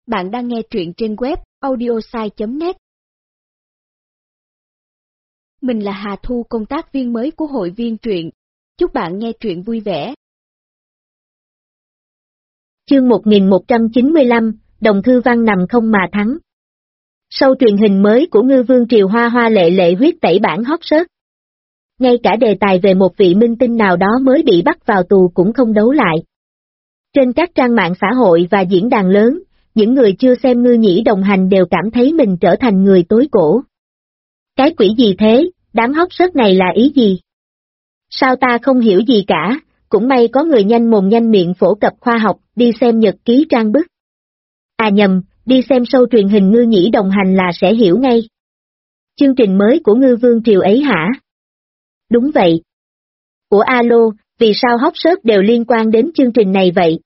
Bạn đang nghe truyện trên web audiosai.net. Mình là Hà Thu, công tác viên mới của hội viên truyện. Chúc bạn nghe truyện vui vẻ. Chương 1195, Đồng Thư Văn nằm không mà thắng. Show truyền hình mới của Ngư Vương Triều hoa hoa lệ lệ huyết tẩy bản hot search. Ngay cả đề tài về một vị minh tinh nào đó mới bị bắt vào tù cũng không đấu lại. Trên các trang mạng xã hội và diễn đàn lớn, những người chưa xem Ngư Nhĩ Đồng Hành đều cảm thấy mình trở thành người tối cổ. Cái quỷ gì thế, đám hot search này là ý gì? Sao ta không hiểu gì cả, cũng may có người nhanh mồm nhanh miệng phổ cập khoa học, đi xem nhật ký trang bức. À nhầm, đi xem show truyền hình Ngư Nhĩ Đồng Hành là sẽ hiểu ngay. Chương trình mới của Ngư Vương Triều ấy hả? Đúng vậy. Ủa alo, vì sao hot search đều liên quan đến chương trình này vậy?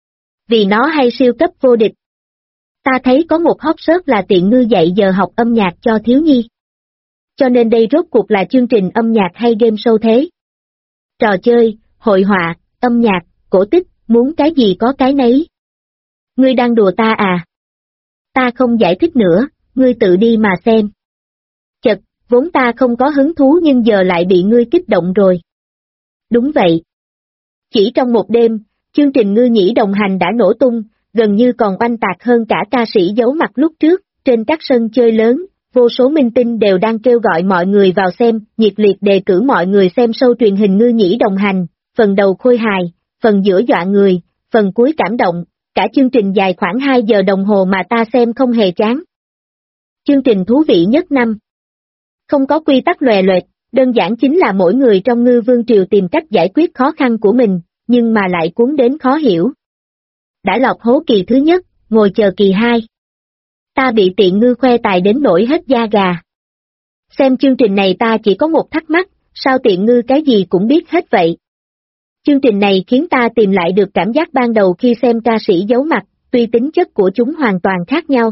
Vì nó hay siêu cấp vô địch. Ta thấy có một hot search là Tiện Ngư dạy giờ học âm nhạc cho thiếu nhi. Cho nên đây rốt cuộc là chương trình âm nhạc hay game show thế? Trò chơi, hội họa, âm nhạc, cổ tích, muốn cái gì có cái nấy. Ngươi đang đùa ta à? Ta không giải thích nữa, ngươi tự đi mà xem. Chật, vốn ta không có hứng thú nhưng giờ lại bị ngươi kích động rồi. Đúng vậy. Chỉ trong một đêm, chương trình Ngư Nhĩ Đồng Hành đã nổ tung, gần như còn oanh tạc hơn cả ca sĩ giấu mặt lúc trước, trên các sân chơi lớn, vô số minh tinh đều đang kêu gọi mọi người vào xem, nhiệt liệt đề cử mọi người xem show truyền hình Ngư Nhĩ Đồng Hành, phần đầu khôi hài, phần giữa dọa người, phần cuối cảm động, cả chương trình dài khoảng 2 giờ đồng hồ mà ta xem không hề chán. Chương trình thú vị nhất năm. Không có quy tắc lòe loẹt, đơn giản chính là mỗi người trong Ngư Vương Triều tìm cách giải quyết khó khăn của mình, nhưng mà lại cuốn đến khó hiểu. Đã lọt hố kỳ thứ nhất, ngồi chờ kỳ 2. Ta bị Tiện Ngư khoe tài đến nổi hết da gà. Xem chương trình này ta chỉ có một thắc mắc, sao Tiện Ngư cái gì cũng biết hết vậy? Chương trình này khiến ta tìm lại được cảm giác ban đầu khi xem ca sĩ giấu mặt, tuy tính chất của chúng hoàn toàn khác nhau.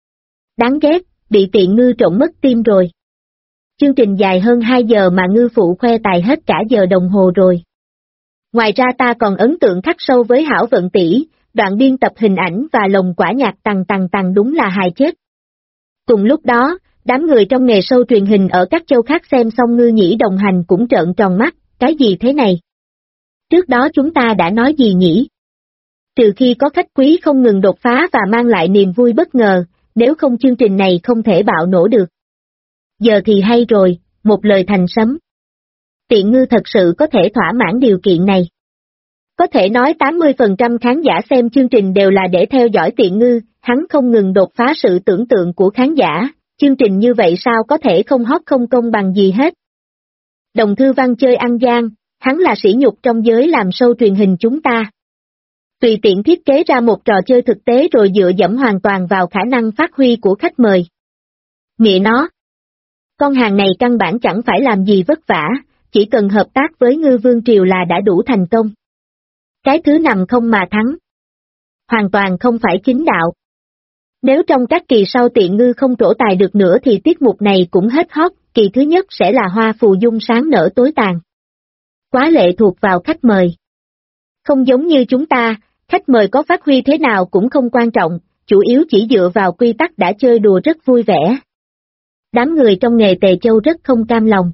Đáng ghét, bị Tiện Ngư trộn mất tim rồi. Chương trình dài hơn 2 giờ mà Ngư phụ khoe tài hết cả giờ đồng hồ rồi. Ngoài ra ta còn ấn tượng khắc sâu với Hảo Vận Tỷ, đoạn biên tập hình ảnh và lồng quả nhạc tằng tằng tằng đúng là hài chết. Cùng lúc đó, đám người trong nghề show truyền hình ở các châu khác xem xong Ngư Nhĩ Đồng Hành cũng trợn tròn mắt, cái gì thế này? Trước đó chúng ta đã nói gì nhỉ? Trừ khi có khách quý không ngừng đột phá và mang lại niềm vui bất ngờ, nếu không chương trình này không thể bạo nổ được. Giờ thì hay rồi, một lời thành sấm. Tiện Ngư thật sự có thể thỏa mãn điều kiện này. Có thể nói 80% khán giả xem chương trình đều là để theo dõi Tiện Ngư, hắn không ngừng đột phá sự tưởng tượng của khán giả, chương trình như vậy sao có thể không hot không công bằng gì hết. Đồng Thư Văn chơi ăn gian, hắn là sỉ nhục trong giới làm show truyền hình chúng ta. Tùy tiện thiết kế ra một trò chơi thực tế rồi dựa dẫm hoàn toàn vào khả năng phát huy của khách mời. Mẹ nó! Con hàng này căn bản chẳng phải làm gì vất vả, chỉ cần hợp tác với Ngư Vương Triều là đã đủ thành công. Cái thứ nằm không mà thắng. Hoàn toàn không phải chính đạo. Nếu trong các kỳ sau Tiện Ngư không trổ tài được nữa thì tiết mục này cũng hết hot, kỳ thứ nhất sẽ là Hoa Phù Dung sáng nở tối tàn. Quá lệ thuộc vào khách mời. Không giống như chúng ta, khách mời có phát huy thế nào cũng không quan trọng, chủ yếu chỉ dựa vào quy tắc đã chơi đùa rất vui vẻ. Đám người trong nghề Tề Châu rất không cam lòng.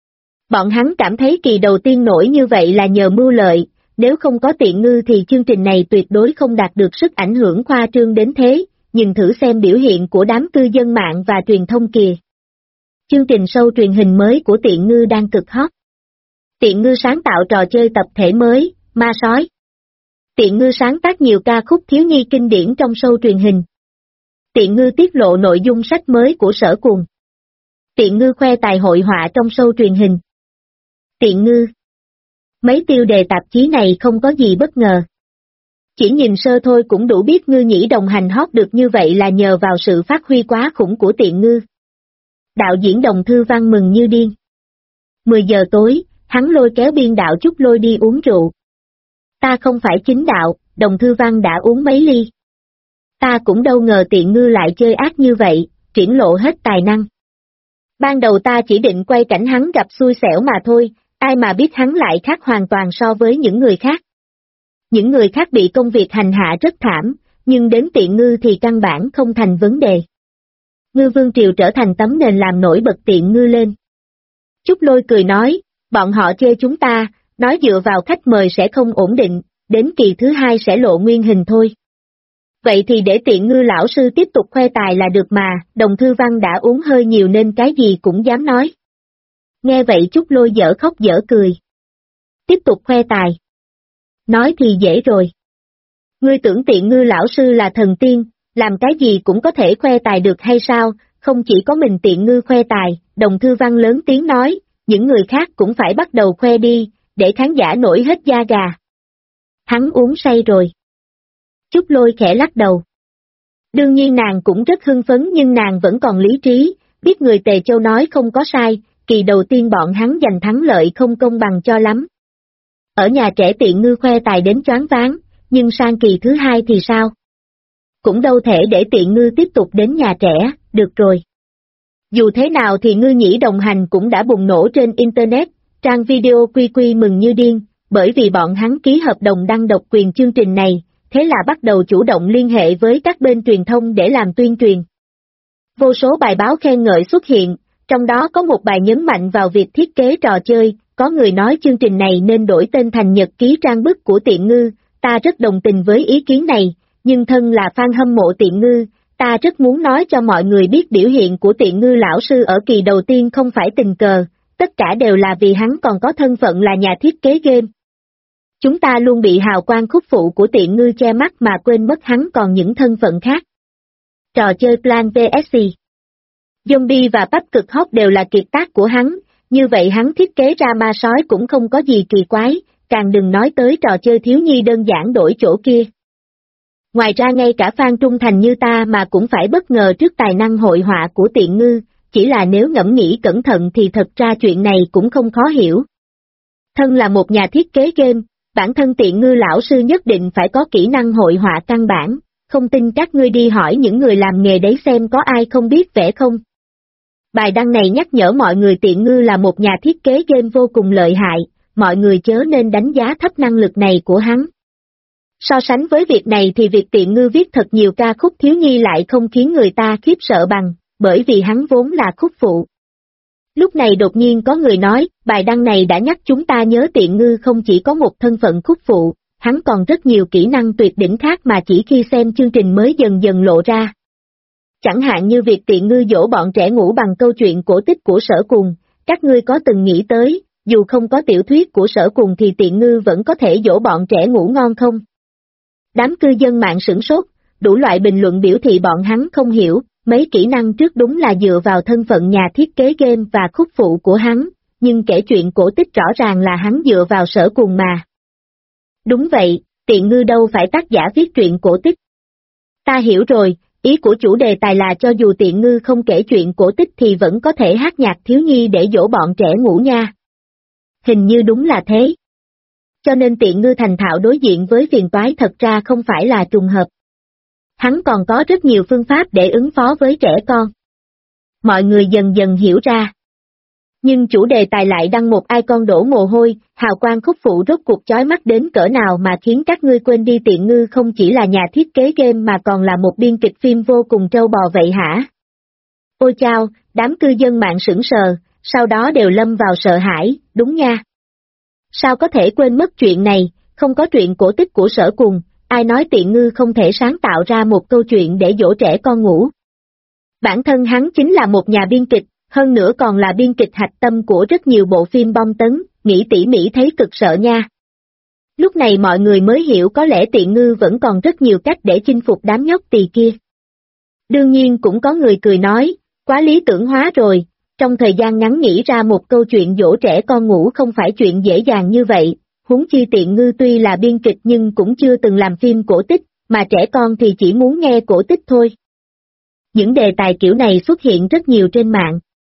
Bọn hắn cảm thấy kỳ đầu tiên nổi như vậy là nhờ mưu lợi, nếu không có Tiện Ngư thì chương trình này tuyệt đối không đạt được sức ảnh hưởng khoa trương đến thế, nhìn thử xem biểu hiện của đám cư dân mạng và truyền thông kìa. Chương trình show truyền hình mới của Tiện Ngư đang cực hot. Tiện Ngư sáng tạo trò chơi tập thể mới, Ma Sói. Tiện Ngư sáng tác nhiều ca khúc thiếu nhi kinh điển trong show truyền hình. Tiện Ngư tiết lộ nội dung sách mới của Sở Cuồng. Tiện Ngư khoe tài hội họa trong show truyền hình. Tiện Ngư. Mấy tiêu đề tạp chí này không có gì bất ngờ. Chỉ nhìn sơ thôi cũng đủ biết Ngư Nhĩ Đồng Hành hot được như vậy là nhờ vào sự phát huy quá khủng của Tiện Ngư. Đạo diễn Đồng Thư Văn mừng như điên. 10 giờ tối, hắn lôi kéo biên đạo Trúc Lôi đi uống rượu. Ta không phải chính đạo, Đồng Thư Văn đã uống mấy ly. Ta cũng đâu ngờ Tiện Ngư lại chơi ác như vậy, triển lộ hết tài năng. Ban đầu ta chỉ định quay cảnh hắn gặp xui xẻo mà thôi, ai mà biết hắn lại khác hoàn toàn so với những người khác. Những người khác bị công việc hành hạ rất thảm, nhưng đến Tiện Ngư thì căn bản không thành vấn đề. Ngư Vương Triều trở thành tấm nền làm nổi bật Tiện Ngư lên. Trúc Lôi cười nói, bọn họ chê chúng ta, nói dựa vào khách mời sẽ không ổn định, đến kỳ thứ 2 sẽ lộ nguyên hình thôi. Vậy thì để Tiện Ngư lão sư tiếp tục khoe tài là được mà, Đồng Thư Văn đã uống hơi nhiều nên cái gì cũng dám nói. Nghe vậy Trúc Lôi dở khóc dở cười. Tiếp tục khoe tài. Nói thì dễ rồi. Ngươi tưởng Tiện Ngư lão sư là thần tiên, làm cái gì cũng có thể khoe tài được hay sao, không chỉ có mình Tiện Ngư khoe tài, Đồng Thư Văn lớn tiếng nói, những người khác cũng phải bắt đầu khoe đi, để khán giả nổi hết da gà. Hắn uống say rồi. Trúc Lôi khẽ lắc đầu. Đương nhiên nàng cũng rất hưng phấn nhưng nàng vẫn còn lý trí, biết người Tề Châu nói không có sai, kỳ đầu tiên bọn hắn giành thắng lợi không công bằng cho lắm. Ở nhà trẻ Tiện Ngư khoe tài đến choáng váng, nhưng sang kỳ thứ 2 thì sao? Cũng đâu thể để Tiện Ngư tiếp tục đến nhà trẻ, được rồi. Dù thế nào thì Ngư Nhĩ đồng hành cũng đã bùng nổ trên Internet, trang video quy quy mừng như điên, bởi vì bọn hắn ký hợp đồng đăng độc quyền chương trình này, thế là bắt đầu chủ động liên hệ với các bên truyền thông để làm tuyên truyền. Vô số bài báo khen ngợi xuất hiện, trong đó có một bài nhấn mạnh vào việc thiết kế trò chơi, có người nói chương trình này nên đổi tên thành nhật ký trang bức của Tiện Ngư, ta rất đồng tình với ý kiến này, nhưng thân là fan hâm mộ Tiện Ngư, ta rất muốn nói cho mọi người biết biểu hiện của Tiện Ngư lão sư ở kỳ đầu tiên không phải tình cờ, tất cả đều là vì hắn còn có thân phận là nhà thiết kế game. Chúng ta luôn bị hào quang khúc phụ của Tiện Ngư che mắt mà quên mất hắn còn những thân phận khác. Trò chơi Plan PSC, Zombie và Bắp Cực Hot đều là kiệt tác của hắn, như vậy hắn thiết kế ra ma sói cũng không có gì kỳ quái, càng đừng nói tới trò chơi thiếu nhi đơn giản đổi chỗ kia. Ngoài ra ngay cả fan trung thành như ta mà cũng phải bất ngờ trước tài năng hội họa của Tiện Ngư, chỉ là nếu ngẫm nghĩ cẩn thận thì thật ra chuyện này cũng không khó hiểu. Thân là một nhà thiết kế game, bản thân Tiện Ngư lão sư nhất định phải có kỹ năng hội họa căn bản, không tin các ngươi đi hỏi những người làm nghề đấy xem có ai không biết vẽ không. Bài đăng này nhắc nhở mọi người Tiện Ngư là một nhà thiết kế game vô cùng lợi hại, mọi người chớ nên đánh giá thấp năng lực này của hắn. So sánh với việc này thì việc Tiện Ngư viết thật nhiều ca khúc thiếu nhi lại không khiến người ta khiếp sợ bằng, bởi vì hắn vốn là khúc phụ. Lúc này đột nhiên có người nói, bài đăng này đã nhắc chúng ta nhớ Tiện Ngư không chỉ có một thân phận khúc phụ, hắn còn rất nhiều kỹ năng tuyệt đỉnh khác mà chỉ khi xem chương trình mới dần dần lộ ra. Chẳng hạn như việc Tiện Ngư dỗ bọn trẻ ngủ bằng câu chuyện cổ tích của Sở Cùng, các ngươi có từng nghĩ tới, dù không có tiểu thuyết của Sở Cùng thì Tiện Ngư vẫn có thể dỗ bọn trẻ ngủ ngon không? Đám cư dân mạng sửng sốt, đủ loại bình luận biểu thị bọn hắn không hiểu, mấy kỹ năng trước đúng là dựa vào thân phận nhà thiết kế game và khúc phụ của hắn, nhưng kể chuyện cổ tích rõ ràng là hắn dựa vào Sở Cùng mà. Đúng vậy, Tiện Ngư đâu phải tác giả viết truyện cổ tích. Ta hiểu rồi, ý của chủ đề tài là cho dù Tiện Ngư không kể chuyện cổ tích thì vẫn có thể hát nhạc thiếu nhi để dỗ bọn trẻ ngủ nha. Hình như đúng là thế. Cho nên Tiện Ngư thành thạo đối diện với phiền toái thật ra không phải là trùng hợp. Hắn còn có rất nhiều phương pháp để ứng phó với trẻ con. Mọi người dần dần hiểu ra. Nhưng chủ đề tài lại đăng một icon đổ mồ hôi, hào quang khúc phụ rốt cuộc chói mắt đến cỡ nào mà khiến các ngươi quên đi Tiện Ngư không chỉ là nhà thiết kế game mà còn là một biên kịch phim vô cùng trâu bò vậy hả? Ôi chao, đám cư dân mạng sững sờ, sau đó đều lâm vào sợ hãi, đúng nha. Sao có thể quên mất chuyện này, không có truyện cổ tích của Sở Cùng, ai nói Tiện Ngư không thể sáng tạo ra một câu chuyện để dỗ trẻ con ngủ. Bản thân hắn chính là một nhà biên kịch, hơn nữa còn là biên kịch hạch tâm của rất nhiều bộ phim bom tấn, nghĩ tỉ mỉ thấy cực sợ nha. Lúc này mọi người mới hiểu có lẽ Tiện Ngư vẫn còn rất nhiều cách để chinh phục đám nhóc tỳ kia. Đương nhiên cũng có người cười nói, quá lý tưởng hóa rồi, trong thời gian ngắn nghĩ ra một câu chuyện dỗ trẻ con ngủ không phải chuyện dễ dàng như vậy, huống chi Tiện Ngư tuy là biên kịch nhưng cũng chưa từng làm phim cổ tích, mà trẻ con thì chỉ muốn nghe cổ tích thôi. Những đề tài kiểu này xuất hiện rất nhiều trên mạng.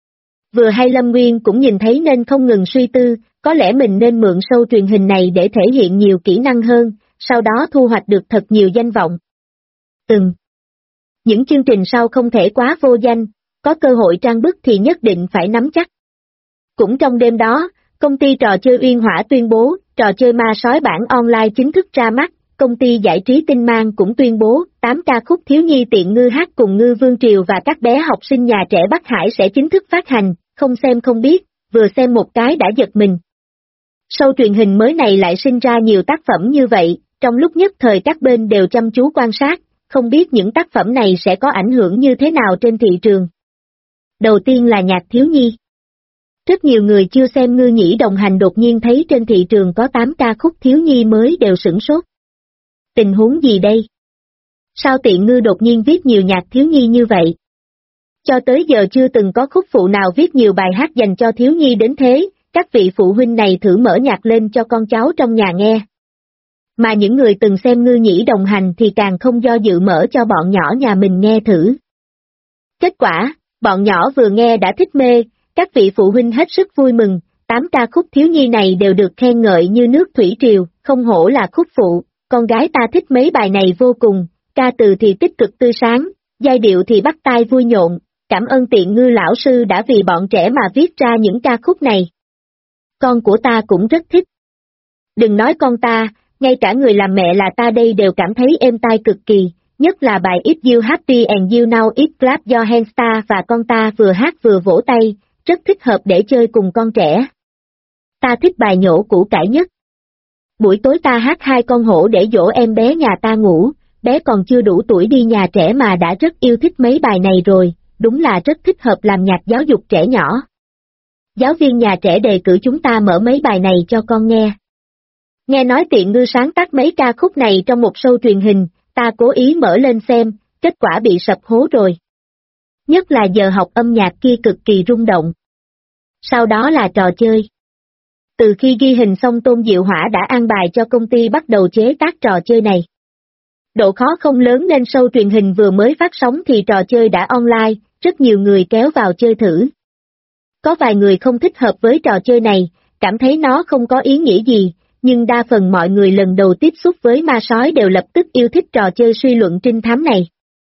Vừa hay Lâm Nguyên cũng nhìn thấy nên không ngừng suy tư, có lẽ mình nên mượn show truyền hình này để thể hiện nhiều kỹ năng hơn, sau đó thu hoạch được thật nhiều danh vọng. Những chương trình sau không thể quá vô danh, có cơ hội trang bức thì nhất định phải nắm chắc. Cũng trong đêm đó, công ty trò chơi Uyên Hỏa tuyên bố, trò chơi ma sói bản online chính thức ra mắt, công ty giải trí Tinh Mang cũng tuyên bố 8 ca khúc thiếu nhi tiện ngư hát cùng Ngư Vương Triều và các bé học sinh nhà trẻ Bắc Hải sẽ chính thức phát hành, không xem không biết, vừa xem một cái đã giật mình. Show truyền hình mới này lại sinh ra nhiều tác phẩm như vậy, trong lúc nhất thời các bên đều chăm chú quan sát, không biết những tác phẩm này sẽ có ảnh hưởng như thế nào trên thị trường. Đầu tiên là nhạc thiếu nhi. Rất nhiều người chưa xem Ngư Nhĩ Đồng Hành đột nhiên thấy trên thị trường có 8 ca khúc thiếu nhi mới đều sửng sốt. Tình huống gì đây? Sao Tiện Ngư đột nhiên viết nhiều nhạc thiếu nhi như vậy? Cho tới giờ chưa từng có khúc phụ nào viết nhiều bài hát dành cho thiếu nhi đến thế, các vị phụ huynh này thử mở nhạc lên cho con cháu trong nhà nghe. Mà những người từng xem Ngư Nhĩ Đồng Hành thì càng không do dự mở cho bọn nhỏ nhà mình nghe thử. Kết quả, bọn nhỏ vừa nghe đã thích mê, các vị phụ huynh hết sức vui mừng, 8 ca khúc thiếu nhi này đều được khen ngợi như nước thủy triều, không hổ là khúc phụ, con gái ta thích mấy bài này vô cùng, ca từ thì tích cực tươi sáng, giai điệu thì bắt tai vui nhộn, cảm ơn Tiện Ngư lão sư đã vì bọn trẻ mà viết ra những ca khúc này. Con của ta cũng rất thích. Đừng nói con ta, ngay cả người làm mẹ là ta đây đều cảm thấy êm tai cực kỳ, nhất là bài If You Happy and You Know It Clap Your Hands ta và con ta vừa hát vừa vỗ tay, rất thích hợp để chơi cùng con trẻ. Ta thích bài nhổ củ cải nhất. Buổi tối ta hát 2 con hổ để dỗ em bé nhà ta ngủ, bé còn chưa đủ tuổi đi nhà trẻ mà đã rất yêu thích mấy bài này rồi, đúng là rất thích hợp làm nhạc giáo dục trẻ nhỏ. Giáo viên nhà trẻ đề cử chúng ta mở mấy bài này cho con nghe. Nghe nói Tiện Ngư sáng tác mấy ca khúc này trong một show truyền hình, ta cố ý mở lên xem, kết quả bị sập hố rồi. Nhất là giờ học âm nhạc kia cực kỳ rung động. Sau đó là trò chơi. Từ khi ghi hình xong Tôn Diệu Hỏa đã an bài cho công ty bắt đầu chế tác trò chơi này. Độ khó không lớn nên show truyền hình vừa mới phát sóng thì trò chơi đã online, rất nhiều người kéo vào chơi thử. Có vài người không thích hợp với trò chơi này, cảm thấy nó không có ý nghĩa gì, nhưng đa phần mọi người lần đầu tiếp xúc với ma sói đều lập tức yêu thích trò chơi suy luận trinh thám này.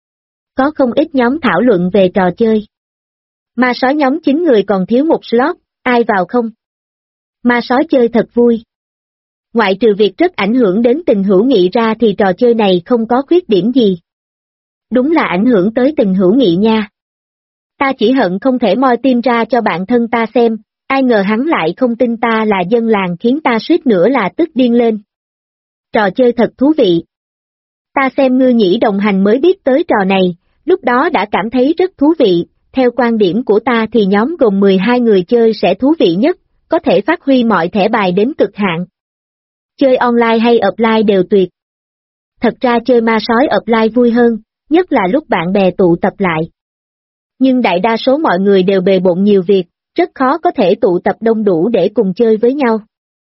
Có không ít nhóm thảo luận về trò chơi. Ma sói nhóm 9 người còn thiếu một slot, ai vào không? Ma sói chơi thật vui. Ngoại trừ việc rất ảnh hưởng đến tình hữu nghị ra thì trò chơi này không có khuyết điểm gì. Đúng là ảnh hưởng tới tình hữu nghị nha. Ta chỉ hận không thể moi tim ra cho bạn thân ta xem, ai ngờ hắn lại không tin ta là dân làng khiến ta suýt nữa là tức điên lên. Trò chơi thật thú vị. Ta xem Ngư Nhĩ Đồng Hành mới biết tới trò này, lúc đó đã cảm thấy rất thú vị, theo quan điểm của ta thì nhóm gồm 12 người chơi sẽ thú vị nhất, có thể phát huy mọi thẻ bài đến cực hạn. Chơi online hay offline đều tuyệt. Thật ra chơi ma sói offline vui hơn, nhất là lúc bạn bè tụ tập lại. Nhưng đại đa số mọi người đều bề bộn nhiều việc, rất khó có thể tụ tập đông đủ để cùng chơi với nhau.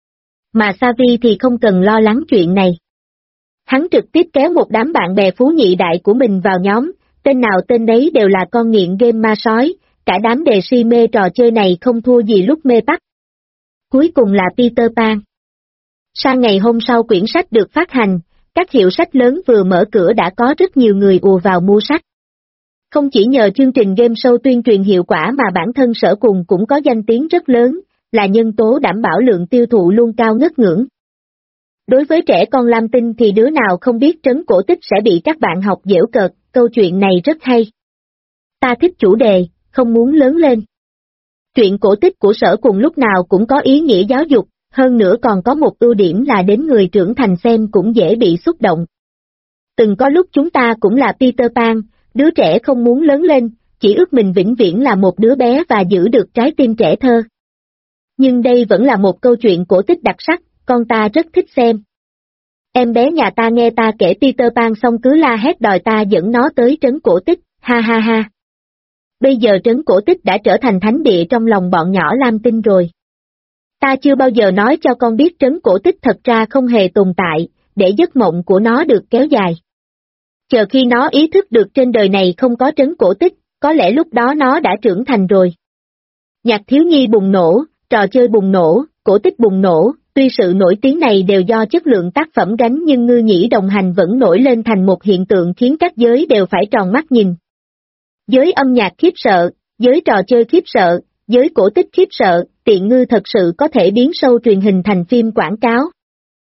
Mà Savi thì không cần lo lắng chuyện này. Hắn trực tiếp kéo một đám bạn bè phú nhị đại của mình vào nhóm, tên nào tên đấy đều là con nghiện game ma sói, cả đám đề si mê trò chơi này không thua gì lúc mê tắt. Cuối cùng là Peter Pan. Sang ngày hôm sau quyển sách được phát hành, các hiệu sách lớn vừa mở cửa đã có rất nhiều người ùa vào mua sách. Không chỉ nhờ chương trình game show tuyên truyền hiệu quả mà bản thân Sở Cùng cũng có danh tiếng rất lớn, là nhân tố đảm bảo lượng tiêu thụ luôn cao ngất ngưỡng. Đối với trẻ con Lam Tinh thì đứa nào không biết Trấn Cổ Tích sẽ bị các bạn học giễu cợt, câu chuyện này rất hay. Ta thích chủ đề, không muốn lớn lên. Truyện cổ tích của Sở Cùng lúc nào cũng có ý nghĩa giáo dục, hơn nữa còn có một ưu điểm là đến người trưởng thành xem cũng dễ bị xúc động. Từng có lúc chúng ta cũng là Peter Pan, đứa trẻ không muốn lớn lên, chỉ ước mình vĩnh viễn là một đứa bé và giữ được trái tim trẻ thơ. Nhưng đây vẫn là một câu chuyện cổ tích đặc sắc, con ta rất thích xem. Em bé nhà ta nghe ta kể Peter Pan xong cứ la hét đòi ta dẫn nó tới Trấn Cổ Tích, ha ha ha. Bây giờ Trấn Cổ Tích đã trở thành thánh địa trong lòng bọn nhỏ Lam Tinh rồi. Ta chưa bao giờ nói cho con biết Trấn Cổ Tích thật ra không hề tồn tại, để giấc mộng của nó được kéo dài. Chờ khi nó ý thức được trên đời này không có Trấn Cổ Tích, có lẽ lúc đó nó đã trưởng thành rồi. Nhạc thiếu nhi bùng nổ, trò chơi bùng nổ, cổ tích bùng nổ, tuy sự nổi tiếng này đều do chất lượng tác phẩm gánh nhưng Ngư Nhĩ Đồng Hành vẫn nổi lên thành một hiện tượng khiến các giới đều phải tròn mắt nhìn. Giới âm nhạc khiếp sợ, giới trò chơi khiếp sợ, giới cổ tích khiếp sợ, Tiện Ngư thật sự có thể biến show truyền hình thành phim quảng cáo.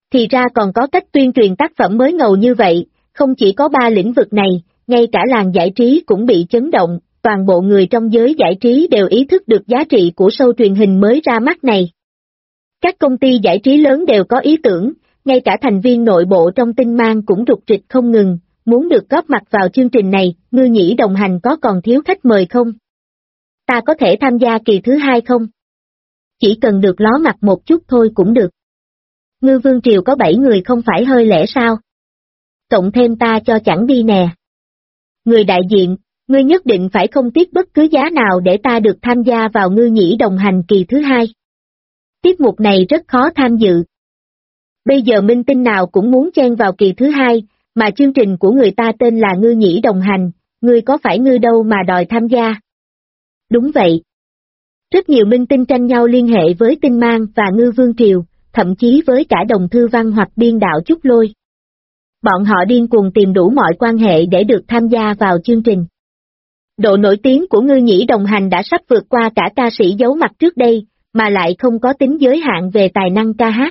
Thì ra còn có cách tuyên truyền tác phẩm mới ngầu như vậy, không chỉ có 3 lĩnh vực này, ngay cả làng giải trí cũng bị chấn động, toàn bộ người trong giới giải trí đều ý thức được giá trị của show truyền hình mới ra mắt này. Các công ty giải trí lớn đều có ý tưởng, ngay cả thành viên nội bộ trong Tinh Mang cũng rục rịch không ngừng, muốn được góp mặt vào chương trình này. Ngư Nhĩ đồng hành có còn thiếu khách mời không? Ta có thể tham gia kỳ thứ 2 không? Chỉ cần được ló mặt một chút thôi cũng được. Ngư Vương Triều có 7 người không phải hơi lẻ sao? Cộng thêm ta cho chẳng đi nè. Người đại diện, ngươi nhất định phải không tiếc bất cứ giá nào để ta được tham gia vào Ngư Nhĩ đồng hành kỳ thứ 2. Tiết mục này rất khó tham dự. Bây giờ minh tinh nào cũng muốn chen vào kỳ thứ 2, mà chương trình của người ta tên là Ngư Nhĩ đồng hành, ngươi có phải ngư đâu mà đòi tham gia? Đúng vậy. Rất nhiều minh tinh tranh nhau liên hệ với Tinh Mang và Ngư Vương Triều, thậm chí với cả Đồng Thư Văn hoặc biên đạo Trúc Lôi. Bọn họ điên cuồng tìm đủ mọi quan hệ để được tham gia vào chương trình. Độ nổi tiếng của Ngư Nhĩ đồng hành đã sắp vượt qua cả ca sĩ giấu mặt trước đây, mà lại không có tính giới hạn về tài năng ca hát.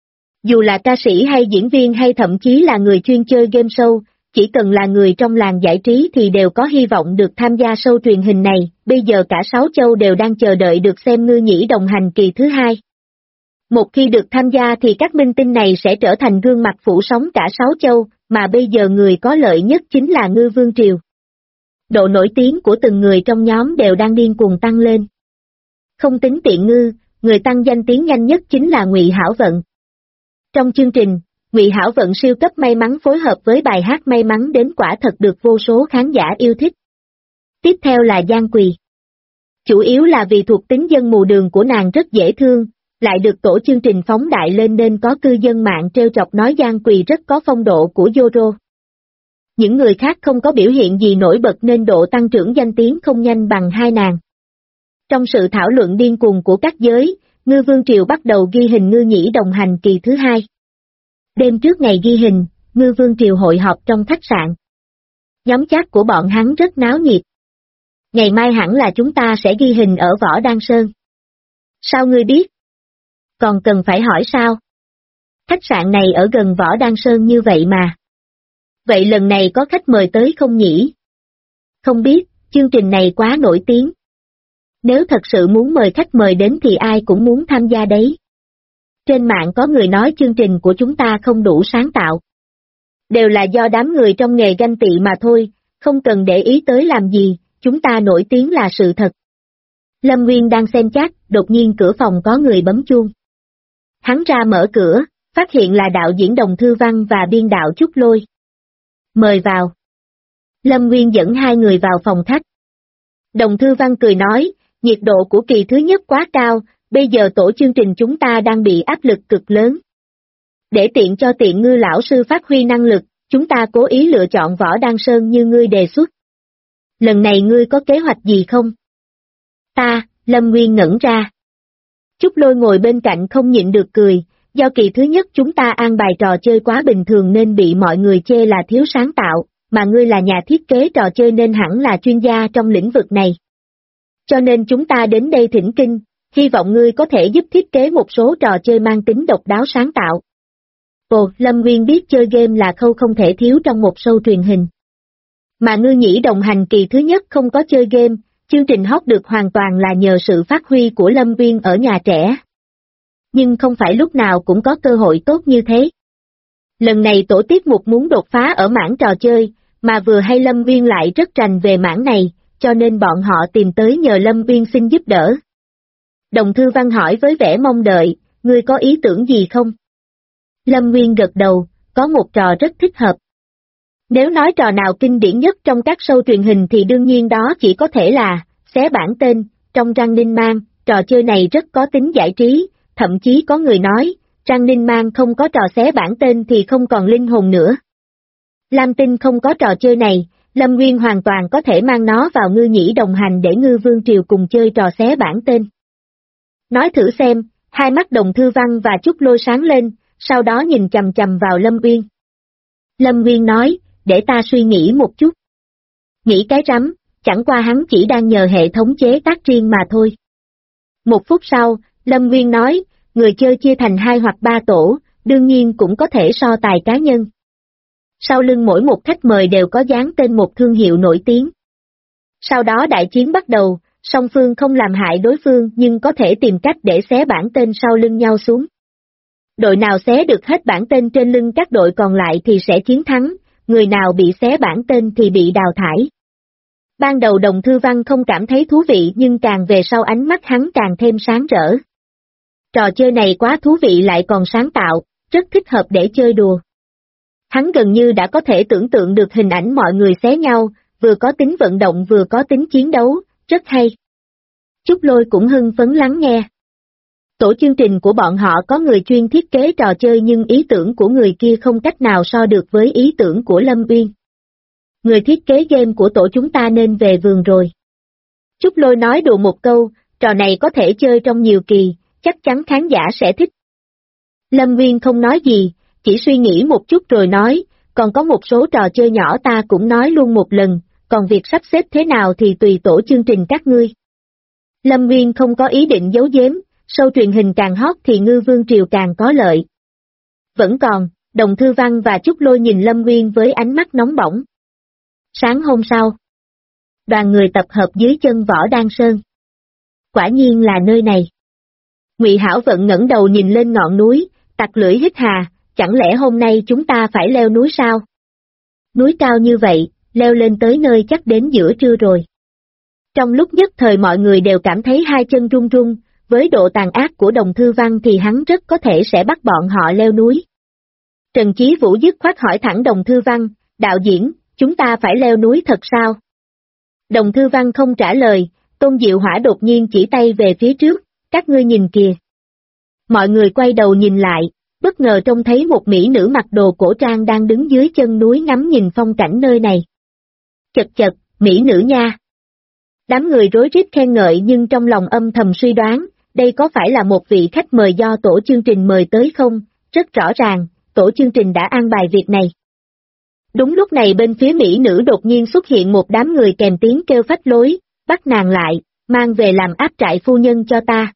Dù là ca sĩ hay diễn viên hay thậm chí là người chuyên chơi game show, chỉ cần là người trong làng giải trí thì đều có hy vọng được tham gia show truyền hình này. Bây giờ cả 6 châu đều đang chờ đợi được xem Ngư Nhĩ đồng hành kỳ thứ 2. Một khi được tham gia thì các minh tinh này sẽ trở thành gương mặt phủ sóng cả 6 châu, mà bây giờ người có lợi nhất chính là Ngư Vương Triều. Độ nổi tiếng của từng người trong nhóm đều đang điên cuồng tăng lên. Không tính Tiện Ngư, người tăng danh tiếng nhanh nhất chính là Ngụy Hảo Vận. Trong chương trình, Ngụy Hảo Vận siêu cấp may mắn phối hợp với bài hát may mắn đến quả thật được vô số khán giả yêu thích. Tiếp theo là Giang Quỳ. Chủ yếu là vì thuộc tính dân mù đường của nàng rất dễ thương, lại được tổ chương trình phóng đại lên nên có cư dân mạng trêu chọc nói Giang Quỳ rất có phong độ của Zoro. Những người khác không có biểu hiện gì nổi bật nên độ tăng trưởng danh tiếng không nhanh bằng hai nàng. Trong sự thảo luận điên cuồng của các giới, Ngư Vương Triều bắt đầu ghi hình Ngư Nhĩ đồng hành kỳ thứ 2. Đêm trước ngày ghi hình, Ngư Vương Triều hội họp trong khách sạn. Nhóm chat của bọn hắn rất náo nhiệt. Ngày mai hẳn là chúng ta sẽ ghi hình ở Võ Đăng Sơn. Sao ngươi biết? Còn cần phải hỏi sao? Khách sạn này ở gần Võ Đăng Sơn như vậy mà. Vậy lần này có khách mời tới không nhỉ? Không biết, chương trình này quá nổi tiếng. Nếu thật sự muốn mời khách mời đến thì ai cũng muốn tham gia đấy. Trên mạng có người nói chương trình của chúng ta không đủ sáng tạo. Đều là do đám người trong nghề ganh tị mà thôi, không cần để ý tới làm gì, chúng ta nổi tiếng là sự thật. Lâm Nguyên đang xem chat, đột nhiên cửa phòng có người bấm chuông. Hắn ra mở cửa, phát hiện là đạo diễn Đồng Thư Văn và biên đạo Trúc Lôi. Mời vào. Lâm Nguyên dẫn hai người vào phòng khách. Đồng Thư Văn cười nói, nhiệt độ của kỳ thứ nhất quá cao, bây giờ tổ chương trình chúng ta đang bị áp lực cực lớn. Để tiện cho Tiện Ngư lão sư phát huy năng lực, chúng ta cố ý lựa chọn Võ Đăng Sơn như ngươi đề xuất. Lần này ngươi có kế hoạch gì không? Lâm Nguyên ngẩn ra. Trúc Lôi ngồi bên cạnh không nhịn được cười, do kỳ thứ nhất chúng ta an bài trò chơi quá bình thường nên bị mọi người chê là thiếu sáng tạo, mà ngươi là nhà thiết kế trò chơi nên hẳn là chuyên gia trong lĩnh vực này. Cho nên chúng ta đến đây thỉnh kinh, hy vọng ngươi có thể giúp thiết kế một số trò chơi mang tính độc đáo sáng tạo. Ồ, Lâm Nguyên biết chơi game là khâu không thể thiếu trong một show truyền hình. Mà Ngư Nhĩ đồng hành kỳ thứ nhất không có chơi game, chương trình hot được hoàn toàn là nhờ sự phát huy của Lâm Nguyên ở nhà trẻ. Nhưng không phải lúc nào cũng có cơ hội tốt như thế. Lần này tổ tiết mục muốn đột phá ở mảng trò chơi, mà vừa hay Lâm Nguyên lại rất rành về mảng này, cho nên bọn họ tìm tới nhờ Lâm Nguyên xin giúp đỡ. Đồng Thư Văn hỏi với vẻ mong đợi, ngươi có ý tưởng gì không? Lâm Nguyên gật đầu, có một trò rất thích hợp. Nếu nói trò nào kinh điển nhất trong các show truyền hình thì đương nhiên đó chỉ có thể là xé bản tên. Trong Răng Ninh Mang, trò chơi này rất có tính giải trí, thậm chí có người nói, Răng Ninh Mang không có trò xé bản tên thì không còn linh hồn nữa. Lam Tinh không có trò chơi này, Lâm Nguyên hoàn toàn có thể mang nó vào Ngư Nhĩ đồng hành để Ngư Vương Triều cùng chơi trò xé bản tên. Nói thử xem, hai mắt Đồng Thư Văn và Trúc Lôi sáng lên, sau đó nhìn chằm chằm vào Lâm Nguyên. Lâm Nguyên nói, để ta suy nghĩ một chút. Nghĩ cái rắm, chẳng qua hắn chỉ đang nhờ hệ thống chế tác riêng mà thôi. Một phút sau, Lâm Nguyên nói, người chơi chia thành 2 hoặc 3 tổ, đương nhiên cũng có thể so tài cá nhân. Sau lưng mỗi một khách mời đều có dán tên một thương hiệu nổi tiếng. Sau đó đại chiến bắt đầu, song phương không làm hại đối phương nhưng có thể tìm cách để xé bản tên sau lưng nhau xuống. Đội nào xé được hết bản tên trên lưng các đội còn lại thì sẽ chiến thắng, người nào bị xé bản tên thì bị đào thải. Ban đầu Đồng Thư Văn không cảm thấy thú vị nhưng càng về sau ánh mắt hắn càng thêm sáng rỡ. Trò chơi này quá thú vị lại còn sáng tạo, rất thích hợp để chơi đùa. Hắn gần như đã có thể tưởng tượng được hình ảnh mọi người xé nhau, vừa có tính vận động vừa có tính chiến đấu, rất hay. Trúc Lôi cũng hưng phấn lắng nghe. Tổ chương trình của bọn họ có người chuyên thiết kế trò chơi nhưng ý tưởng của người kia không cách nào so được với ý tưởng của Lâm Uyên. Người thiết kế game của tổ chúng ta nên về vườn rồi. Trúc Lôi nói đùa một câu, trò này có thể chơi trong nhiều kỳ, chắc chắn khán giả sẽ thích. Lâm Uyên không nói gì, chỉ suy nghĩ một chút rồi nói, còn có một số trò chơi nhỏ ta cũng nói luôn một lần, còn việc sắp xếp thế nào thì tùy tổ chương trình các ngươi. Lâm Uyên không có ý định giấu giếm, show truyền hình càng hot thì Ngư Vương Triều càng có lợi. Vẫn còn, Đồng Thư Văn và Trúc Lôi nhìn Lâm Uyên với ánh mắt nóng bỏng. Sáng hôm sau, đoàn người tập hợp dưới chân Võ Đan Sơn. Quả nhiên là nơi này. Ngụy Hảo Vận ngẩng đầu nhìn lên ngọn núi, tặc lưỡi hít hà, chẳng lẽ hôm nay chúng ta phải leo núi sao? Núi cao như vậy, leo lên tới nơi chắc đến giữa trưa rồi. Trong lúc nhất thời mọi người đều cảm thấy hai chân run run, với độ tàn ác của Đồng Thư Văn thì hắn rất có thể sẽ bắt bọn họ leo núi. Trần Chí Vũ dứt khoát hỏi thẳng Đồng Thư Văn, đạo diễn, chúng ta phải leo núi thật sao? Đồng Thư Văn không trả lời, Tôn Diệu Hỏa đột nhiên chỉ tay về phía trước, các ngươi nhìn kìa. Mọi người quay đầu nhìn lại, bất ngờ trông thấy một mỹ nữ mặc đồ cổ trang đang đứng dưới chân núi ngắm nhìn phong cảnh nơi này. Chật chật, mỹ nữ nha. Đám người rối rít khen ngợi nhưng trong lòng âm thầm suy đoán, đây có phải là một vị khách mời do tổ chương trình mời tới không? Rất rõ ràng, tổ chương trình đã an bài việc này. Đúng lúc này bên phía mỹ nữ đột nhiên xuất hiện một đám người kèm tiếng kêu phách lối, bắt nàng lại, mang về làm áp trại phu nhân cho ta.